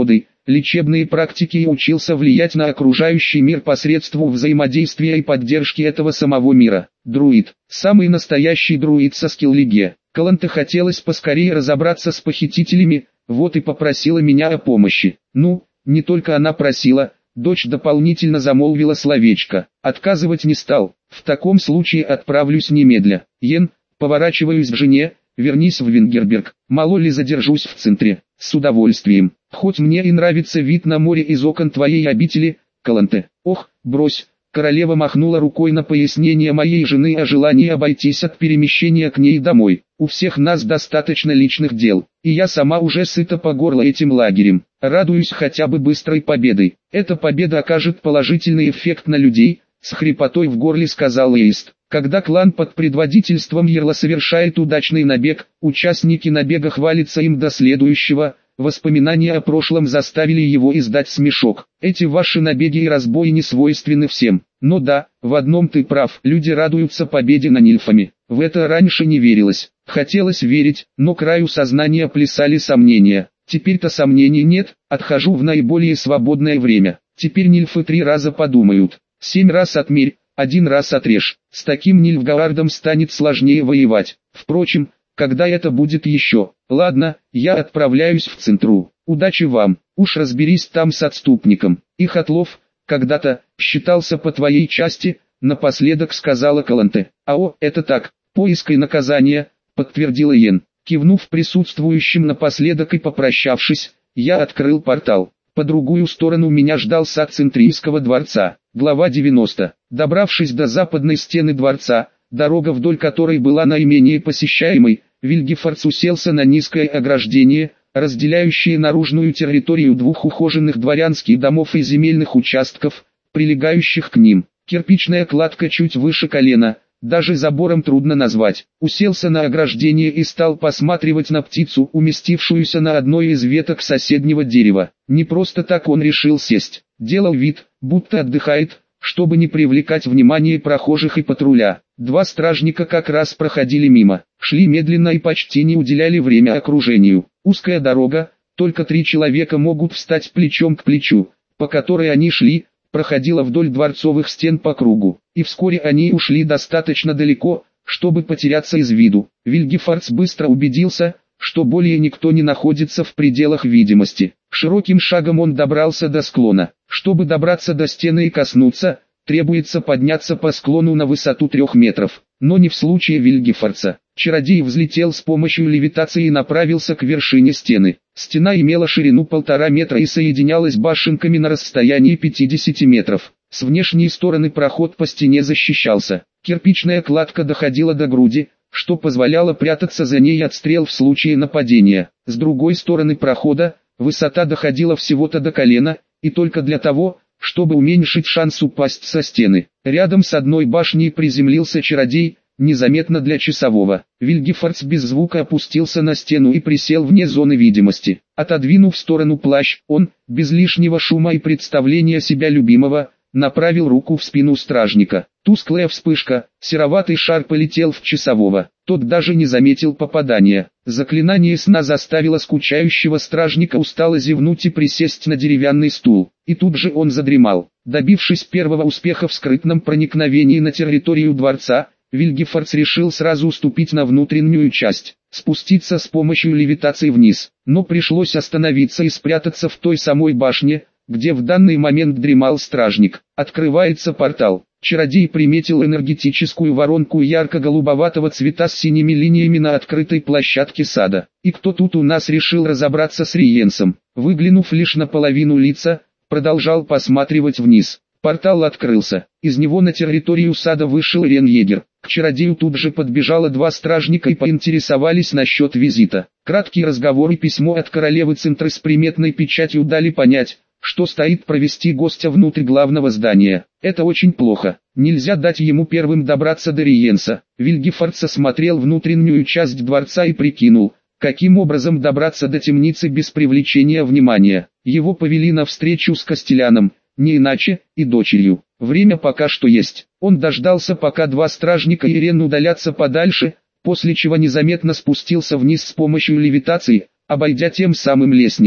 лечебные практики и учился влиять на окружающий мир посредством взаимодействия и поддержки этого самого мира. Друид. Самый настоящий друид со скилл-лиге. Каланте хотелось поскорее разобраться с похитителями, вот и попросила меня о помощи. Ну, не только она просила, дочь дополнительно замолвила словечко. Отказывать не стал. В таком случае отправлюсь немедля. Йен, поворачиваюсь к жене, вернись в Венгерберг. Мало ли задержусь в центре. С удовольствием. Хоть мне и нравится вид на море из окон твоей обители, Каланте. Ох, брось. Королева махнула рукой на пояснение моей жены о желании обойтись от перемещения к ней домой. У всех нас достаточно личных дел, и я сама уже сыта по горло этим лагерем. Радуюсь хотя бы быстрой победой. Эта победа окажет положительный эффект на людей, с хрипотой в горле сказал Эйст. Когда клан под предводительством Ерла совершает удачный набег, участники набега хвалятся им до следующего. Воспоминания о прошлом заставили его издать смешок. Эти ваши набеги и разбои не свойственны всем. Но да, в одном ты прав, люди радуются победе над нильфами. В это раньше не верилось. Хотелось верить, но краю сознания плясали сомнения. Теперь-то сомнений нет, отхожу в наиболее свободное время. Теперь нильфы три раза подумают. Семь раз отмерь, один раз отрежь. С таким Нильфгаардом станет сложнее воевать. Впрочем, когда это будет еще? Ладно, я отправляюсь в центру. Удачи вам, уж разберись там с отступником. Их отлов, когда-то, считался по твоей части, напоследок сказала Каланте. Ао, это так, поиск и наказание, подтвердила Йен. Кивнув присутствующим напоследок и попрощавшись, я открыл портал. По другую сторону меня ждал сад Центрийского дворца. Глава девяносто. Добравшись до западной стены дворца, дорога вдоль которой была наименее посещаемой, Вильгефордс уселся на низкое ограждение, разделяющее наружную территорию двух ухоженных дворянских домов и земельных участков, прилегающих к ним. Кирпичная кладка чуть выше колена, даже забором трудно назвать. Уселся на ограждение и стал посматривать на птицу, уместившуюся на одной из веток соседнего дерева. Не просто так он решил сесть. Делал вид, будто отдыхает, чтобы не привлекать внимание прохожих и патруля. Два стражника как раз проходили мимо, шли медленно и почти не уделяли время окружению. Узкая дорога, только три человека могут встать плечом к плечу, по которой они шли, проходила вдоль дворцовых стен по кругу, и вскоре они ушли достаточно далеко, чтобы потеряться из виду. Вильгефордс быстро убедился, что более никто не находится в пределах видимости. Широким шагом он добрался до склона. Чтобы добраться до стены и коснуться, требуется подняться по склону на высоту трех метров. Но не в случае Вильгефордса. Чародей взлетел с помощью левитации и направился к вершине стены. Стена имела ширину полтора метра и соединялась башенками на расстоянии пятидесяти метров. С внешней стороны проход по стене защищался. Кирпичная кладка доходила до груди, что позволяло прятаться за ней от стрел в случае нападения. С другой стороны прохода, высота доходила всего-то до колена, и только для того, чтобы уменьшить шанс упасть со стены. Рядом с одной башней приземлился чародей, незаметно для часового. Вильгефордс без звука опустился на стену и присел вне зоны видимости. Отодвинув в сторону плащ, он, без лишнего шума и представления себя любимого, направил руку в спину стражника. Тусклая вспышка, сероватый шар полетел в часового. Тот даже не заметил попадания. Заклинание сна заставило скучающего стражника устало зевнуть и присесть на деревянный стул. И тут же он задремал. Добившись первого успеха в скрытном проникновении на территорию дворца, Вильгефордс решил сразу уступить на внутреннюю часть, спуститься с помощью левитации вниз. Но пришлось остановиться и спрятаться в той самой башне, где в данный момент дремал стражник. Открывается портал. Чародей приметил энергетическую воронку ярко-голубоватого цвета с синими линиями на открытой площадке сада. И кто тут у нас решил разобраться с Риенсом? Выглянув лишь наполовину лица, продолжал посматривать вниз. Портал открылся. Из него на территорию сада вышел Рен-егер. К чародею тут же подбежало два стражника и поинтересовались насчет визита. Краткий разговор и письмо от королевы Центры с приметной печатью дали понять, что стоит провести гостя внутрь главного здания. Это очень плохо. Нельзя дать ему первым добраться до Риенса. Вильгефордс осмотрел внутреннюю часть дворца и прикинул, каким образом добраться до темницы без привлечения внимания. Его повели на встречу с Костеляном, не иначе, и дочерью. Время пока что есть. Он дождался, пока два стражника и Рен удалятся подальше, после чего незаметно спустился вниз с помощью левитации, обойдя тем самым лестницу.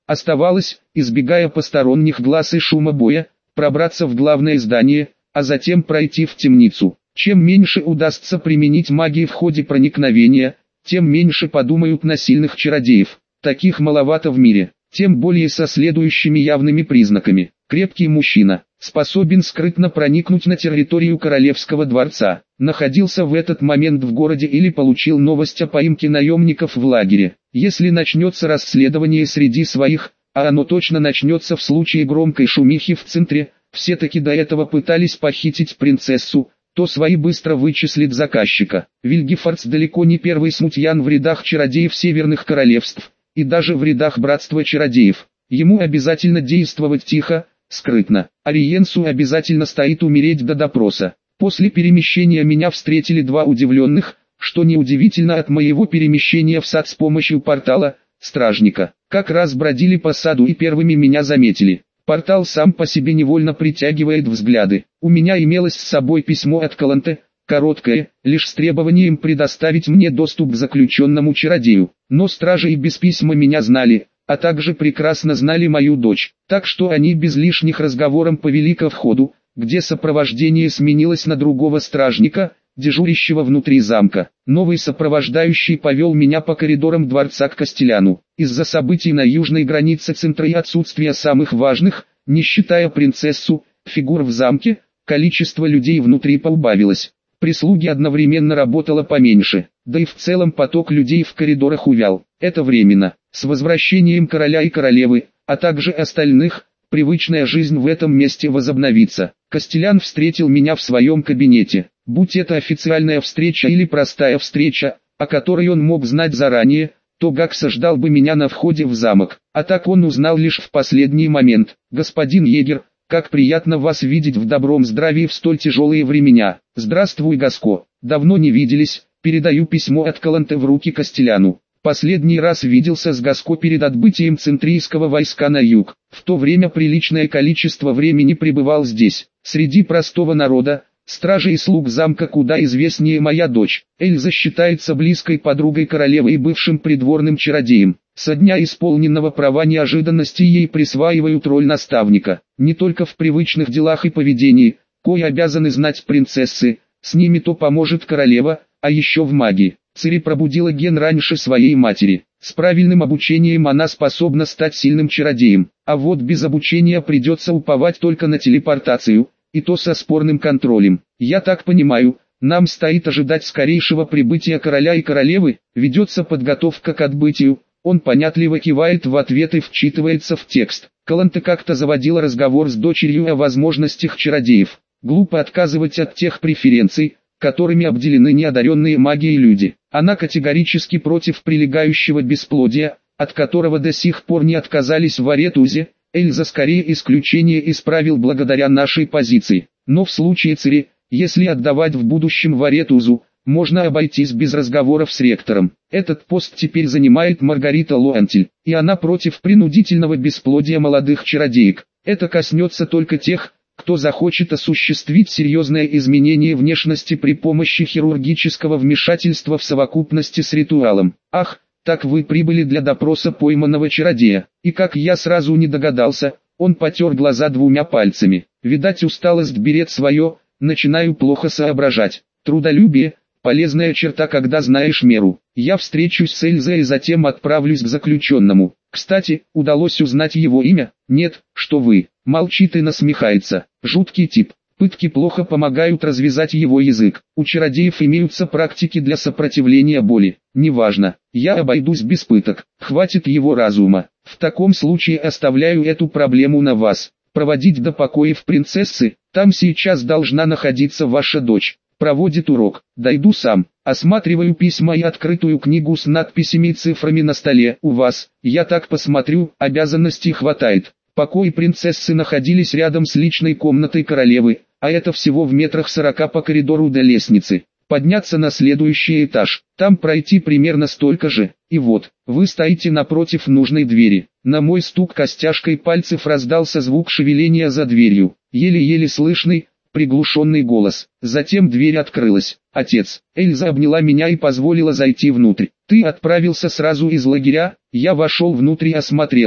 Оставалось, избегая посторонних глаз и шума боя, пробраться в главное здание, а затем пройти в темницу. Чем меньше удастся применить магии в ходе проникновения, тем меньше подумают на сильных чародеев. Таких маловато в мире, тем более со следующими явными признаками. Крепкий мужчина, способен скрытно проникнуть на территорию королевского дворца, находился в этот момент в городе или получил новость о поимке наемников в лагере. Если начнется расследование среди своих, а оно точно начнется в случае громкой шумихи в центре, все таки до этого пытались похитить принцессу, то свои быстро вычислит заказчика. Вильгефордс далеко не первый смутьян в рядах чародеев северных королевств, и даже в рядах братства чародеев. Ему обязательно действовать тихо, скрытно. Ариенсу обязательно стоит умереть до допроса. После перемещения меня встретили два удивленных, что неудивительно от моего перемещения в сад с помощью портала, стражника. Как раз бродили по саду и первыми меня заметили. Портал сам по себе невольно притягивает взгляды. У меня имелось с собой письмо от Каланте, короткое, лишь с требованием предоставить мне доступ к заключенному чародею. Но стражи и без письма меня знали, а также прекрасно знали мою дочь, так что они без лишних разговоров повели ко входу, где сопровождение сменилось на другого стражника, дежурящего внутри замка. Новый сопровождающий повел меня по коридорам дворца к Кастеляну. Из-за событий на южной границе центра и отсутствия самых важных, не считая принцессу, фигур в замке, количество людей внутри поубавилось. Прислуги одновременно работало поменьше, да и в целом поток людей в коридорах увял. Это временно. С возвращением короля и королевы, а также остальных, привычная жизнь в этом месте возобновится. Кастелян встретил меня в своем кабинете. Будь это официальная встреча или простая встреча, о которой он мог знать заранее, то Гакса ждал бы меня на входе в замок. А так он узнал лишь в последний момент. «Господин егерь, как приятно вас видеть в добром здравии в столь тяжелые времена. Здравствуй, Гаско. Давно не виделись, передаю письмо от Каланте в руки Кастеляну. Последний раз виделся с Гаско перед отбытием центрийского войска на юг. В то время приличное количество времени пребывал здесь. Среди простого народа, стражи и слуг замка куда известнее моя дочь. Эльза считается близкой подругой королевы и бывшим придворным чародеем. Со дня исполненного права неожиданности ей присваивают роль наставника. Не только в привычных делах и поведении, кое обязаны знать принцессы, с ними то поможет королева, а еще в магии. Цири пробудила ген раньше своей матери. С правильным обучением она способна стать сильным чародеем, а вот без обучения придется уповать только на телепортацию, и то со спорным контролем. Я так понимаю, нам стоит ожидать скорейшего прибытия короля и королевы, ведется подготовка к отбытию. Он понятливо кивает в ответ и вчитывается в текст. Каланте как-то заводила разговор с дочерью о возможностях чародеев. Глупо отказывать от тех преференций, которыми обделены неодаренные магией люди. Она категорически против прилегающего бесплодия, от которого до сих пор не отказались в Аретузе. Эльза скорее исключение исправил благодаря нашей позиции. Но в случае Цири, если отдавать в будущем в Аретузу, можно обойтись без разговоров с ректором. Этот пост теперь занимает Маргарита Лоантель, и она против принудительного бесплодия молодых чародеек. Это коснется только тех, кто захочет осуществить серьезное изменение внешности при помощи хирургического вмешательства в совокупности с ритуалом. Ах, так вы прибыли для допроса пойманного чародея. И как я сразу не догадался, он потер глаза двумя пальцами. Видать, усталость берет свое, начинаю плохо соображать. Трудолюбие – полезная черта, когда знаешь меру. Я встречусь с Эльзой и затем отправлюсь к заключенному. Кстати, удалось узнать его имя? Нет, что вы. Молчит и насмехается. Жуткий тип. Пытки плохо помогают развязать его язык. У чародеев имеются практики для сопротивления боли. Неважно, я обойдусь без пыток. Хватит его разума. В таком случае оставляю эту проблему на вас. Проводить до покоев принцессы, там сейчас должна находиться ваша дочь. Проводит урок. Дойду сам. Осматриваю письма и открытую книгу с надписями и цифрами на столе. У вас, я так посмотрю, обязанностей хватает. Покои принцессы находились рядом с личной комнатой королевы, а это всего в метрах сорока по коридору до лестницы. Подняться на следующий этаж, там пройти примерно столько же, и вот, вы стоите напротив нужной двери. На мой стук костяшкой пальцев раздался звук шевеления за дверью, еле-еле слышный, приглушенный голос. Затем дверь открылась. Отец, Эльза обняла меня и позволила зайти внутрь. Ты отправился сразу из лагеря? Я вошел внутрь и осмотрелся.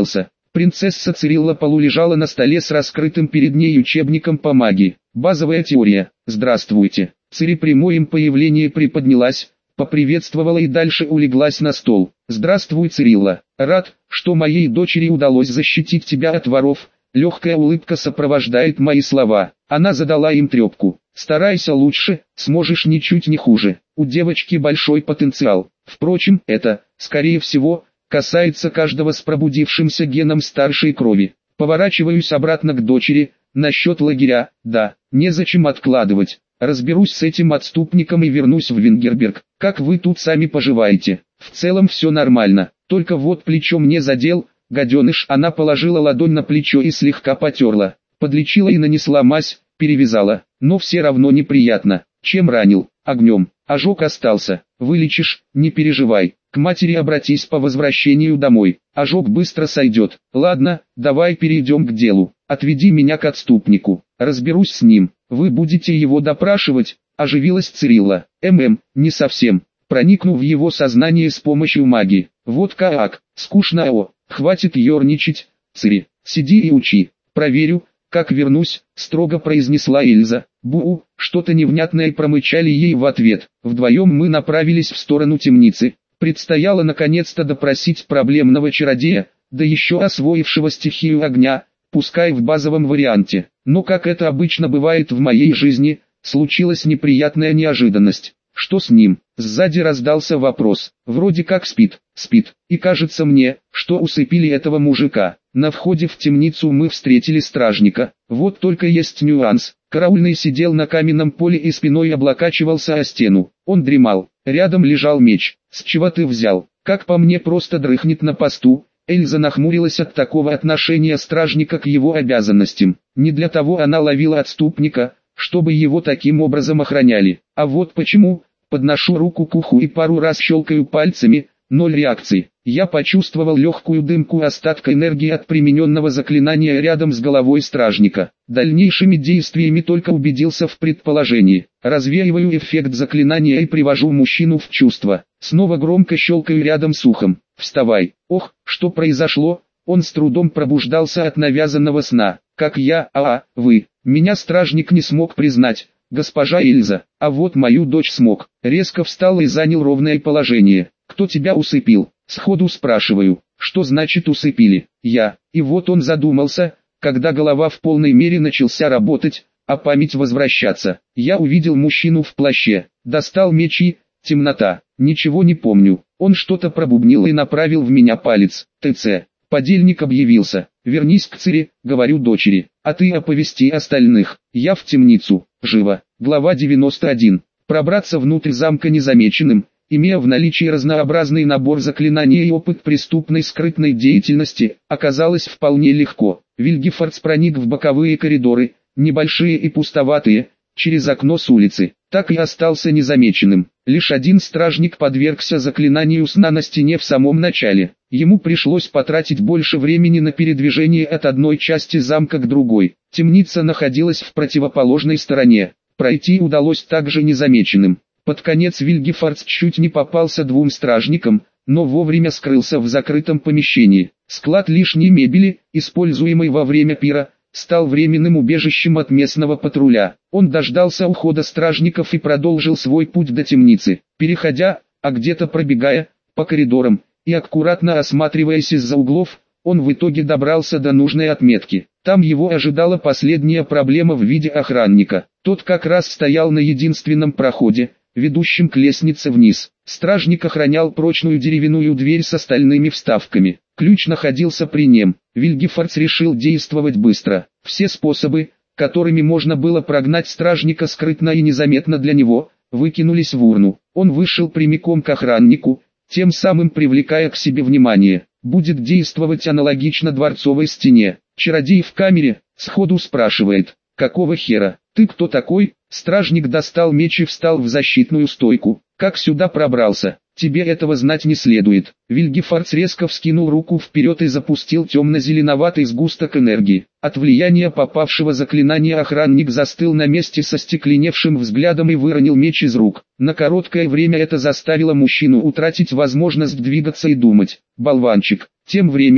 Принцесса Цирилла полулежала на столе с раскрытым перед ней учебником по магии. Базовая теория. Здравствуйте. Цири при моем появлении приподнялась, поприветствовала и дальше улеглась на стол. Здравствуй, Цирилла. Рад, что моей дочери удалось защитить тебя от воров. Легкая улыбка сопровождает мои слова. Она задала им трепку. Старайся лучше, сможешь ничуть не хуже. У девочки большой потенциал. Впрочем, это, скорее всего, касается каждого с пробудившимся геном старшей крови. Поворачиваюсь обратно к дочери. Насчет лагеря, да, незачем откладывать. Разберусь с этим отступником и вернусь в Венгерберг. Как вы тут сами поживаете? В целом все нормально, только вот плечо мне задел, гаденыш. Она положила ладонь на плечо и слегка потерла. Подлечила и нанесла мазь, перевязала, но все равно неприятно. Чем ранил? Огнем. Ожог остался. Вылечишь, не переживай. К матери обратись по возвращению домой. Ожог быстро сойдет. Ладно, давай перейдем к делу. Отведи меня к отступнику. Разберусь с ним. Вы будете его допрашивать? Оживилась Цирилла. ММ, не совсем. Проникну в его сознание с помощью магии. Вот как. Скучно. О, хватит ерничать. Цири, сиди и учи. Проверю, как вернусь, строго произнесла Эльза. Бу, что-то невнятное промычали ей в ответ. Вдвоем мы направились в сторону темницы. Предстояло наконец-то допросить проблемного чародея, да еще освоившего стихию огня, пускай в базовом варианте. Но как это обычно бывает в моей жизни, случилась неприятная неожиданность. Что с ним? Сзади раздался вопрос. Вроде как спит, спит. И кажется мне, что усыпили этого мужика. На входе в темницу мы встретили стражника. Вот только есть нюанс. Караульный сидел на каменном поле и спиной облокачивался о стену. Он дремал. Рядом лежал меч. С чего ты взял? Как по мне, просто дрыхнет на посту. Эльза нахмурилась от такого отношения стражника к его обязанностям. Не для того она ловила отступника, чтобы его таким образом охраняли. А вот почему. Подношу руку к уху и пару раз щелкаю пальцами. Ноль реакции. Я почувствовал легкую дымку остатка энергии от примененного заклинания рядом с головой стражника. Дальнейшими действиями только убедился в предположении. Развеиваю эффект заклинания и привожу мужчину в чувство. Снова громко щелкаю рядом с ухом. Вставай. Ох, что произошло? Он с трудом пробуждался от навязанного сна. Как я, а, а вы. Меня стражник не смог признать. Госпожа Эльза, а вот мою дочь смог. Резко встал и занял ровное положение. Кто тебя усыпил? Сходу спрашиваю. Что значит усыпили? Я. И вот он задумался, когда голова в полной мере начался работать, а память возвращаться. Я увидел мужчину в плаще, достал мечи, темнота. Ничего не помню. Он что-то пробубнил и направил в меня палец. ТЦ. Подельник объявился. Вернись к Цири, говорю дочери, а ты оповести остальных. Я в темницу. Живо. Глава девяносто один. Пробраться внутрь замка незамеченным, имея в наличии разнообразный набор заклинаний и опыт преступной скрытной деятельности, оказалось вполне легко. Вильгефордс проник в боковые коридоры, небольшие и пустоватые, через окно с улицы, так и остался незамеченным. Лишь один стражник подвергся заклинанию сна на стене в самом начале. Ему пришлось потратить больше времени на передвижение от одной части замка к другой. Темница находилась в противоположной стороне. Пройти удалось также незамеченным. Под конец Вильгефордс чуть не попался двум стражникам, но вовремя скрылся в закрытом помещении. Склад лишней мебели, используемый во время пира, стал временным убежищем от местного патруля. Он дождался ухода стражников и продолжил свой путь до темницы, переходя, а где-то пробегая, по коридорам, и аккуратно осматриваясь из-за углов, он в итоге добрался до нужной отметки. Там его ожидала последняя проблема в виде охранника. Тот как раз стоял на единственном проходе, ведущем к лестнице вниз. Стражник охранял прочную деревянную дверь с остальными вставками. Ключ находился при нем. Вильгефордс решил действовать быстро. Все способы, которыми можно было прогнать стражника скрытно и незаметно для него, выкинулись в урну. Он вышел прямиком к охраннику, тем самым привлекая к себе внимание. Будет действовать аналогично дворцовой стене. Чародей в камере, сходу спрашивает: «Какого хера? Ты кто такой?» Стражник достал меч и встал в защитную стойку. «Как сюда пробрался? Тебе этого знать не следует». Вильгефордс резко вскинул руку вперед и запустил темно-зеленоватый сгусток энергии. От влияния попавшего заклинания охранник застыл на месте со стекленевшим взглядом и выронил меч из рук. На короткое время это заставило мужчину утратить возможность двигаться и думать. Болванчик. Тем временем,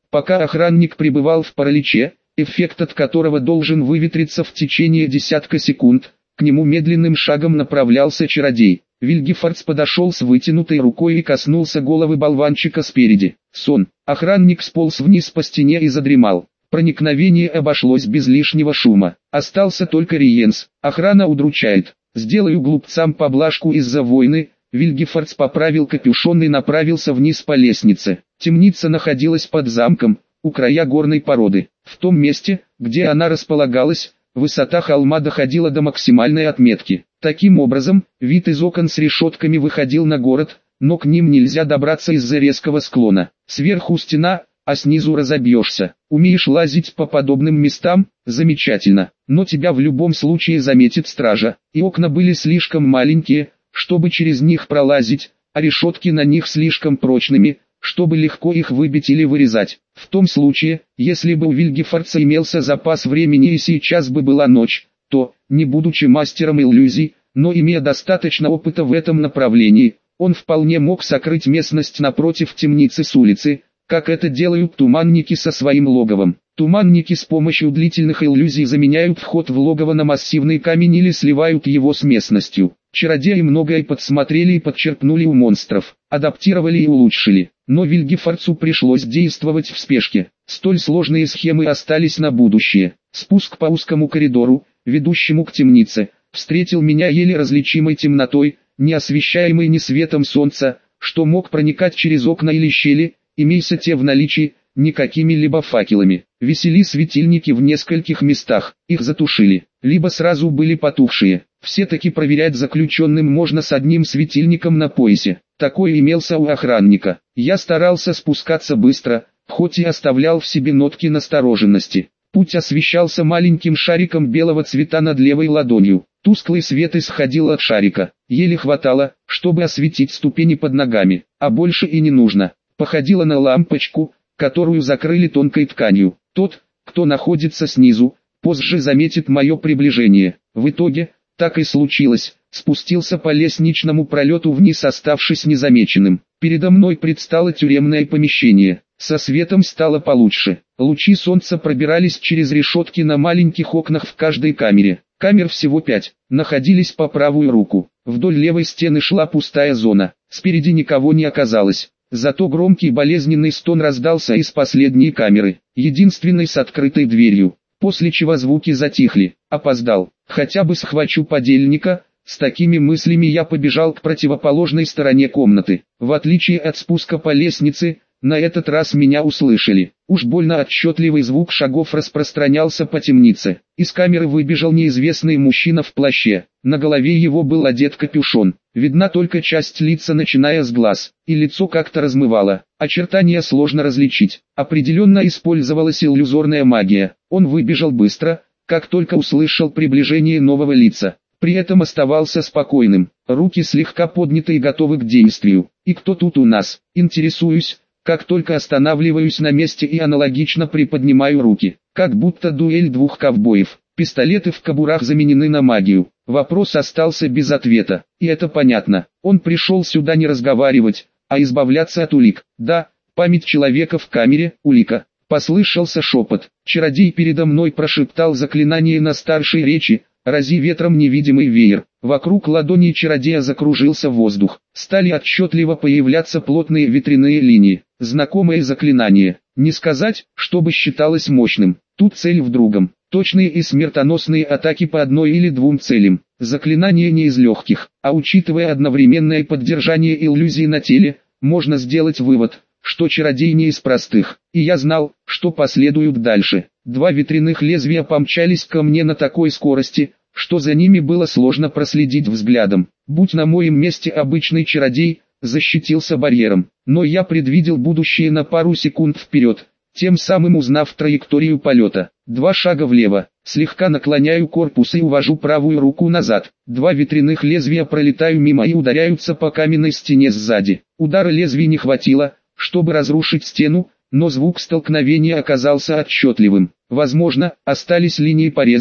Пока охранник пребывал в параличе, эффект от которого должен выветриться в течение десятка секунд, к нему медленным шагом направлялся чародей. Вильгефордс подошел с вытянутой рукой и коснулся головы болванчика спереди. Сон. Охранник сполз вниз по стене и задремал. Проникновение обошлось без лишнего шума. Остался только Риенс. Охрана удручает. Сделаю глупцам поблажку из-за войны. Вильгефордс поправил капюшон и направился вниз по лестнице. Темница находилась под замком, у края горной породы. В том месте, где она располагалась, высота холма доходила до максимальной отметки. Таким образом, вид из окон с решетками выходил на город, но к ним нельзя добраться из-за резкого склона. Сверху стена, а снизу разобьешься. Умеешь лазить по подобным местам? Замечательно. Но тебя в любом случае заметит стража. И окна были слишком маленькие, чтобы через них пролазить, а решетки на них слишком прочными, чтобы легко их выбить или вырезать. В том случае, если бы у Вильгефордса имелся запас времени и сейчас бы была ночь, то, не будучи мастером иллюзий, но имея достаточно опыта в этом направлении, он вполне мог сокрыть местность напротив темницы с улицы, как это делают туманники со своим логовом. Туманники с помощью длительных иллюзий заменяют вход в логово на массивный камень или сливают его с местностью. Чародеи многое подсмотрели и подчерпнули у монстров, адаптировали и улучшили. Но Вильгефордсу пришлось действовать в спешке. Столь сложные схемы остались на будущее. Спуск по узкому коридору, ведущему к темнице, встретил меня еле различимой темнотой, не освещаемой ни светом солнца, что мог проникать через окна или щели, имейся те в наличии, ни какими-либо факелами. Висели светильники в нескольких местах, их затушили, либо сразу были потухшие. Все-таки проверять заключенным можно с одним светильником на поясе. Такой имелся у охранника. Я старался спускаться быстро, хоть и оставлял в себе нотки настороженности. Путь освещался маленьким шариком белого цвета над левой ладонью. Тусклый свет исходил от шарика. Еле хватало, чтобы осветить ступени под ногами, а больше и не нужно. Походило на лампочку, которую закрыли тонкой тканью. Тот, кто находится снизу, позже заметит мое приближение. В итоге, так и случилось, спустился по лестничному пролету вниз, оставшись незамеченным. Передо мной предстало тюремное помещение. Со светом стало получше. Лучи солнца пробирались через решетки на маленьких окнах в каждой камере. Камер всего пять, находились по правую руку. Вдоль левой стены шла пустая зона, спереди никого не оказалось. Зато громкий болезненный стон раздался из последней камеры, единственной с открытой дверью, после чего звуки затихли. Опоздал, хотя бы схвачу подельника. С такими мыслями я побежал к противоположной стороне комнаты. В отличие от спуска по лестнице, на этот раз меня услышали. Уж больно отчетливый звук шагов распространялся по темнице. Из камеры выбежал неизвестный мужчина в плаще. На голове его был одет капюшон. Видна только часть лица, начиная с глаз, и лицо как-то размывало. Очертания сложно различить. Определенно использовалась иллюзорная магия. Он выбежал быстро, как только услышал приближение нового лица. При этом оставался спокойным. Руки слегка подняты и готовы к действию. И кто тут у нас? Интересуюсь. Как только останавливаюсь на месте и аналогично приподнимаю руки, как будто дуэль двух ковбоев. Пистолеты в кобурах заменены на магию. Вопрос остался без ответа, и это понятно. Он пришел сюда не разговаривать, а избавляться от улик. Да, память человека в камере, улика. Послышался шепот. Чародей передо мной прошептал заклинание на старшей речи, рази ветром невидимый веер. Вокруг ладони чародея закружился воздух. Стали отчетливо появляться плотные ветряные линии. Знакомое заклинание. Не сказать, чтобы считалось мощным. Тут цель в другом. Точные и смертоносные атаки по одной или двум целям. Заклинание не из легких, а учитывая одновременное поддержание иллюзии на теле, можно сделать вывод, что чародей не из простых. И я знал, что последует дальше. Два ветряных лезвия помчались ко мне на такой скорости, что за ними было сложно проследить взглядом. Будь на моем месте обычный чародей, защитился барьером. Но я предвидел будущее на пару секунд вперед, тем самым узнав траекторию полета. Два шага влево, слегка наклоняю корпус и увожу правую руку назад. Два ветряных лезвия пролетаю мимо и ударяются по каменной стене сзади. Удара лезвий не хватило, чтобы разрушить стену, но звук столкновения оказался отчетливым. Возможно, остались линии пореза,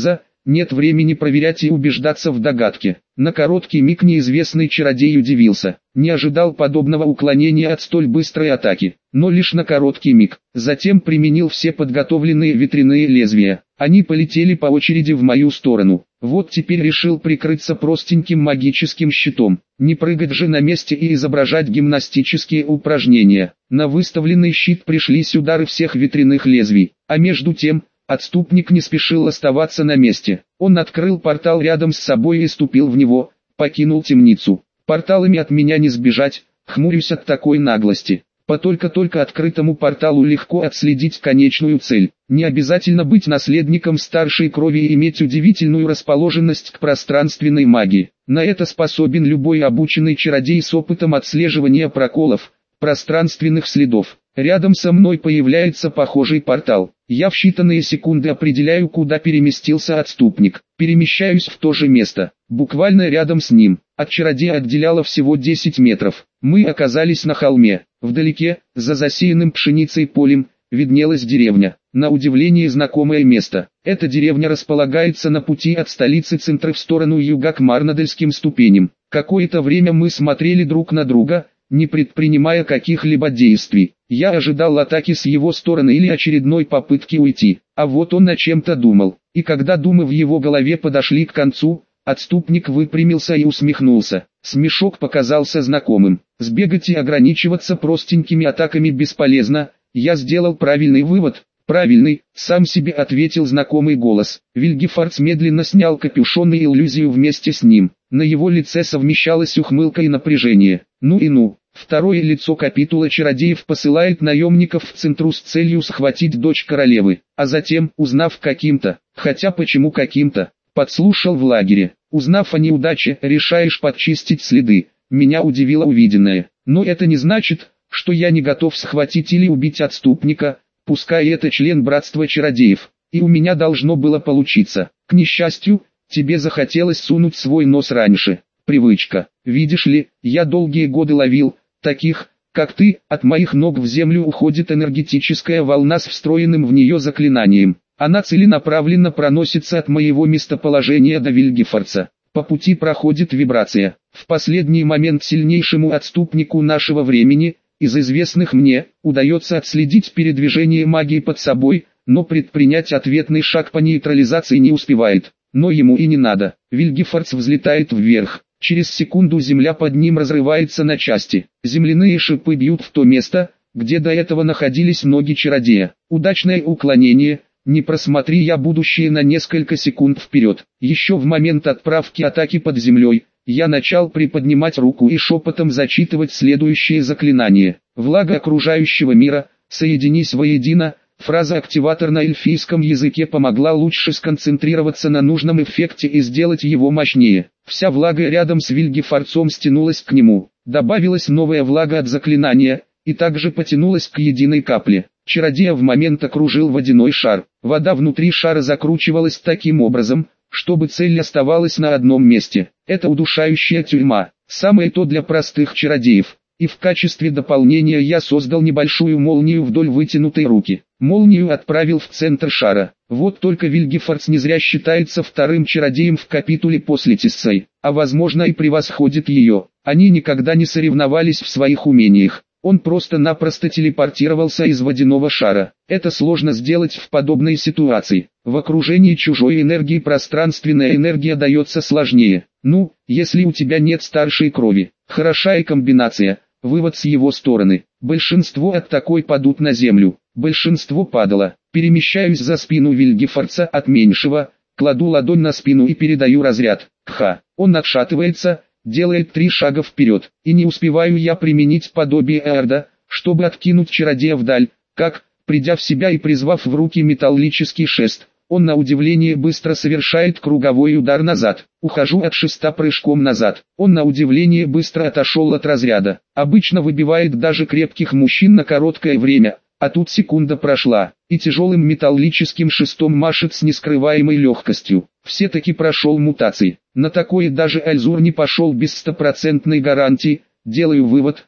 нет времени проверять и убеждаться в догадке. На короткий миг неизвестный чародей удивился, не ожидал подобного уклонения от столь быстрой атаки, но лишь на короткий миг. Затем применил все подготовленные ветряные лезвия, они полетели по очереди в мою сторону. Вот теперь решил прикрыться простеньким магическим щитом, не прыгать же на месте и изображать гимнастические упражнения. На выставленный щит пришлись удары всех ветряных лезвий, а между тем, отступник не спешил оставаться на месте. Он открыл портал рядом с собой и ступил в него, покинул темницу. Порталами от меня не сбежать, хмурюсь от такой наглости. По только-только открытому порталу легко отследить конечную цель. Не обязательно быть наследником старшей крови и иметь удивительную расположенность к пространственной магии. На это способен любой обученный чародей с опытом отслеживания проколов, пространственных следов. Рядом со мной появляется похожий портал. Я в считанные секунды определяю, куда переместился отступник. Перемещаюсь в то же место, буквально рядом с ним. От чародея отделяло всего десять метров. Мы оказались на холме. Вдалеке, за засеянным пшеницей полем, виднелась деревня. На удивление знакомое место. Эта деревня располагается на пути от столицы центра в сторону юга к Марнадельским ступеням. Какое-то время мы смотрели друг на друга, не предпринимая каких-либо действий. Я ожидал атаки с его стороны или очередной попытки уйти, а вот он о чем-то думал. И когда думы в его голове подошли к концу, отступник выпрямился и усмехнулся. Смешок показался знакомым. Сбегать и ограничиваться простенькими атаками бесполезно. Я сделал правильный вывод. Правильный, сам себе ответил знакомый голос. Вильгефордс медленно снял капюшон и иллюзию вместе с ним. На его лице совмещалась ухмылка и напряжение. Ну и ну. Второе лицо капитула чародеев посылает наемников в центру с целью схватить дочь королевы, а затем, узнав каким-то, хотя почему каким-то, подслушал в лагере. Узнав о неудаче, решаешь подчистить следы. Меня удивило увиденное, но это не значит, что я не готов схватить или убить отступника, пускай это член братства чародеев, и у меня должно было получиться. К несчастью, тебе захотелось сунуть свой нос раньше. Привычка. Видишь ли, я долгие годы ловил таких, как ты. От моих ног в землю уходит энергетическая волна с встроенным в нее заклинанием. Она целенаправленно проносится от моего местоположения до Вильгефордса. По пути проходит вибрация. В последний момент сильнейшему отступнику нашего времени, из известных мне, удается отследить передвижение магии под собой, но предпринять ответный шаг по нейтрализации не успевает. Но ему и не надо. Вильгефордс взлетает вверх. Через секунду земля под ним разрывается на части. Земляные шипы бьют в то место, где до этого находились ноги чародея. Удачное уклонение. Не просмотри я будущее на несколько секунд вперед. Еще в момент отправки атаки под землей, я начал приподнимать руку и шепотом зачитывать следующее заклинание. Влага окружающего мира, соединись воедино. Фраза-активатор на эльфийском языке помогла лучше сконцентрироваться на нужном эффекте и сделать его мощнее. Вся влага рядом с Вильгефордсом стянулась к нему. Добавилась новая влага от заклинания, и также потянулась к единой капле. Чародея в момент окружил водяной шар. Вода внутри шара закручивалась таким образом, чтобы цель оставалась на одном месте. Это удушающая тюрьма, самое то для простых чародеев. И в качестве дополнения я создал небольшую молнию вдоль вытянутой руки. Молнию отправил в центр шара. Вот только Вильгефордс не зря считается вторым чародеем в капитуле после Тиссей, а возможно и превосходит ее. Они никогда не соревновались в своих умениях. Он просто-напросто телепортировался из водяного шара. Это сложно сделать в подобной ситуации. В окружении чужой энергии пространственная энергия дается сложнее. Ну, если у тебя нет старшей крови. Хороша и комбинация. Вывод с его стороны. Большинство от такой падут на землю. Большинство падало. Перемещаюсь за спину Вильгефордса от меньшего, кладу ладонь на спину и передаю разряд. Кха. Он отшатывается, делает три шага вперед. И не успеваю я применить подобие Эрда, чтобы откинуть чародея вдаль, как, придя в себя и призвав в руки металлический шест, он на удивление быстро совершает круговой удар назад. Ухожу от шеста прыжком назад. Он на удивление быстро отошел от разряда. Обычно выбивает даже крепких мужчин на короткое время, а тут секунда прошла, и тяжелым металлическим шестом машет с нескрываемой легкостью. Все-таки прошел мутации. На такое даже Альзур не пошел без стопроцентной гарантии. Делаю вывод,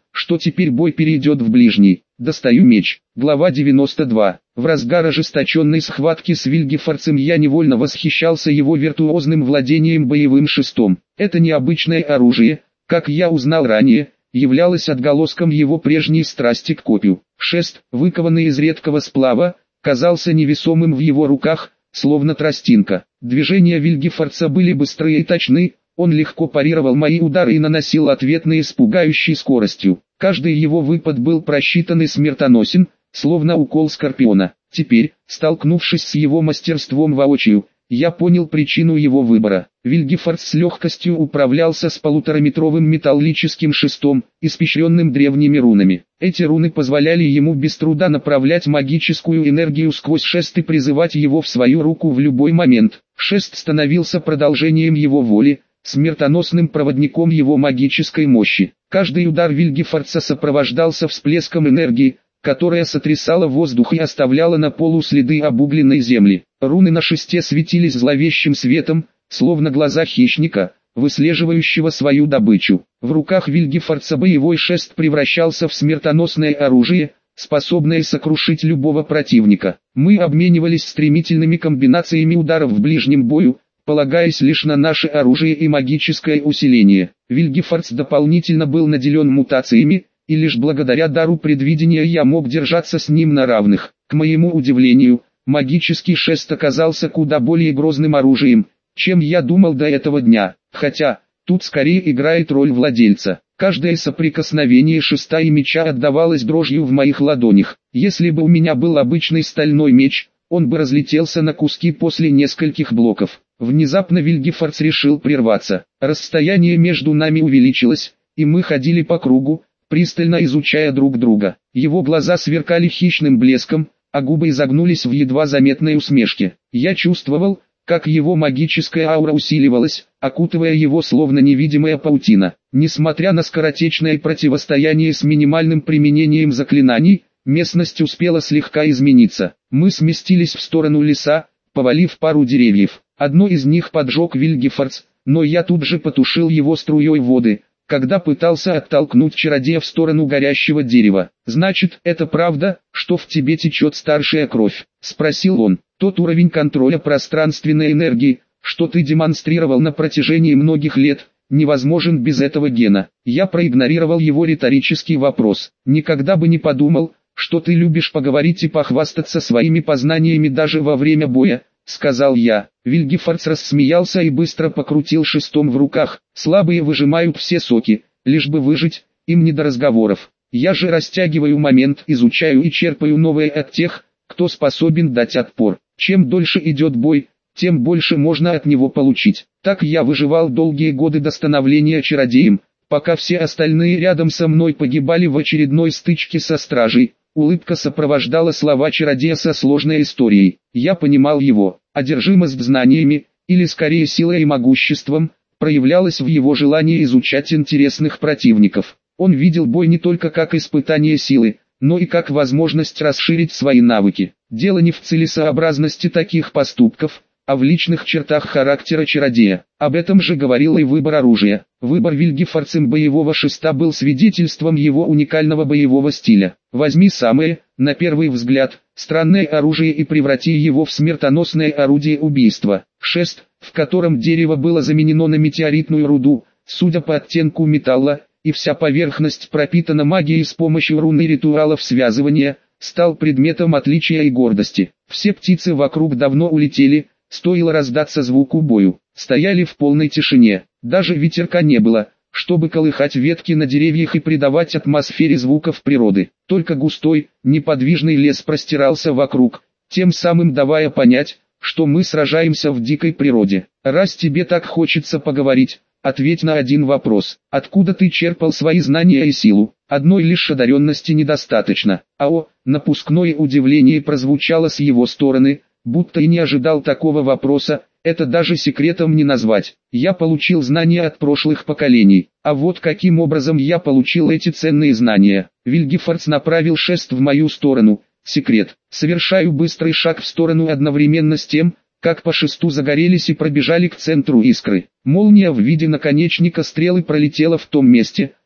что теперь бой перейдет в ближний. Достаю меч. Глава девяносто два. В разгар ожесточенной схватки с Вильгефорцем я невольно восхищался его виртуозным владением боевым шестом. Это необычное оружие, как я узнал ранее, являлось отголоском его прежней страсти к копью. Шест, выкованный из редкого сплава, казался невесомым в его руках, словно тростинка. Движения Вильгефорца были быстрые и точны, он легко парировал мои удары и наносил ответные с пугающей скоростью. Каждый его выпад был просчитан и смертоносен, словно укол скорпиона. Теперь, столкнувшись с его мастерством воочию, я понял причину его выбора. Вильгефорц с легкостью управлялся с полутораметровым металлическим шестом, испещренным древними рунами. Эти руны позволяли ему без труда направлять магическую энергию сквозь шест и призывать его в свою руку в любой момент. Шест становился продолжением его воли, смертоносным проводником его магической мощи. Каждый удар Вильгефорца сопровождался всплеском энергии, которая сотрясала воздух и оставляла на полу следы обугленной земли. Руны на шесте светились зловещим светом, словно глаза хищника, выслеживающего свою добычу. В руках Вильгефорца боевой шест превращался в смертоносное оружие, способное сокрушить любого противника. Мы обменивались стремительными комбинациями ударов в ближнем бою, полагаясь лишь на наше оружие и магическое усиление. Вильгефорц дополнительно был наделен мутациями, и лишь благодаря дару предвидения я мог держаться с ним на равных. К моему удивлению, магический шест оказался куда более грозным оружием, чем я думал до этого дня, хотя, тут скорее играет роль владельца. Каждое соприкосновение шеста и меча отдавалось дрожью в моих ладонях. Если бы у меня был обычный стальной меч, он бы разлетелся на куски после нескольких блоков. Внезапно Вильгефорц решил прерваться. Расстояние между нами увеличилось, и мы ходили по кругу, пристально изучая друг друга. Его глаза сверкали хищным блеском, а губы изогнулись в едва заметной усмешке. Я чувствовал, как его магическая аура усиливалась, окутывая его словно невидимая паутина. Несмотря на скоротечное противостояние с минимальным применением заклинаний, местность успела слегка измениться. Мы сместились в сторону леса, повалив пару деревьев. Одно из них поджег Вильгефорц, но я тут же потушил его струей воды, когда пытался оттолкнуть чародея в сторону горящего дерева. «Значит, это правда, что в тебе течет старшая кровь?» – спросил он. «Тот уровень контроля пространственной энергии, что ты демонстрировал на протяжении многих лет, невозможен без этого гена». Я проигнорировал его риторический вопрос. «Никогда бы не подумал, что ты любишь поговорить и похвастаться своими познаниями даже во время боя», — сказал я. Вильгефорц рассмеялся и быстро покрутил шестом в руках. «Слабые выжимают все соки, лишь бы выжить, им не до разговоров. Я же растягиваю момент, изучаю и черпаю новое от тех, кто способен дать отпор. Чем дольше идет бой, тем больше можно от него получить. Так я выживал долгие годы до становления чародеем, пока все остальные рядом со мной погибали в очередной стычке со стражей». Улыбка сопровождала слова чародея со сложной историей. Я понимал его. Одержимость знаниями, или скорее силой и могуществом, проявлялась в его желании изучать интересных противников. Он видел бой не только как испытание силы, но и как возможность расширить свои навыки. Дело не в целесообразности таких поступков, а в личных чертах характера чародея. Об этом же говорил и выбор оружия. Выбор Вильгефорцем боевого шеста был свидетельством его уникального боевого стиля. Возьми самое, на первый взгляд, странное оружие и преврати его в смертоносное орудие убийства. Шест, в котором дерево было заменено на метеоритную руду, судя по оттенку металла, и вся поверхность пропитана магией с помощью рун и ритуалов связывания, стал предметом отличия и гордости. Все птицы вокруг давно улетели, стоило раздаться звуку бою. Стояли в полной тишине, даже ветерка не было, чтобы колыхать ветки на деревьях и придавать атмосфере звуков природы. Только густой, неподвижный лес простирался вокруг, тем самым давая понять, что мы сражаемся в дикой природе. Раз тебе так хочется поговорить, ответь на один вопрос. Откуда ты черпал свои знания и силу? Одной лишь одаренности недостаточно. Ао, напускное удивление прозвучало с его стороны, будто и не ожидал такого вопроса. Это даже секретом не назвать. Я получил знания от прошлых поколений. А вот каким образом я получил эти ценные знания. Вильгефорц направил шест в мою сторону. Секрет. Совершаю быстрый шаг в сторону одновременно с тем, как по шесту загорелись и пробежали к центру искры. Молния в виде наконечника стрелы пролетела в том месте,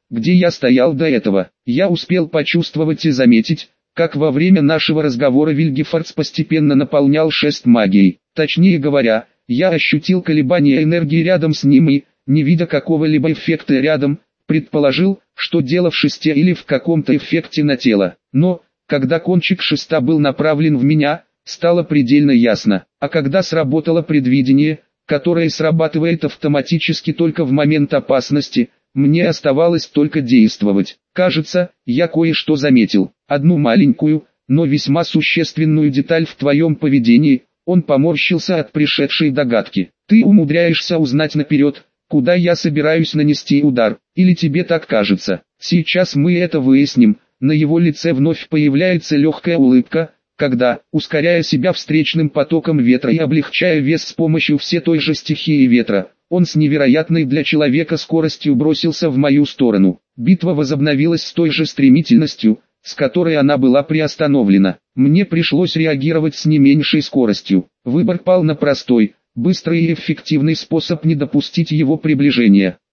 где я стоял до этого. Я успел почувствовать и заметить, как во время нашего разговора Вильгефордс постепенно наполнял шест магией. Точнее говоря, я ощутил колебания энергии рядом с ним и, не видя какого-либо эффекта рядом, предположил, что дело в шесте или в каком-то эффекте на тело. Но, когда кончик шеста был направлен в меня, стало предельно ясно. А когда сработало предвидение, которое срабатывает автоматически только в момент опасности, мне оставалось только действовать. Кажется, я кое-что заметил. Одну маленькую, но весьма существенную деталь в твоем поведении. Он поморщился от пришедшей догадки. Ты умудряешься узнать наперед, куда я собираюсь нанести удар, или тебе так кажется. Сейчас мы это выясним. На его лице вновь появляется легкая улыбка, когда, ускоряя себя встречным потоком ветра и облегчая вес с помощью все той же стихии ветра, он с невероятной для человека скоростью бросился в мою сторону. Битва возобновилась с той же стремительностью, с которой она была приостановлена. Мне пришлось реагировать с не меньшей скоростью. Выбор пал на простой, быстрый и эффективный способ не допустить его приближения.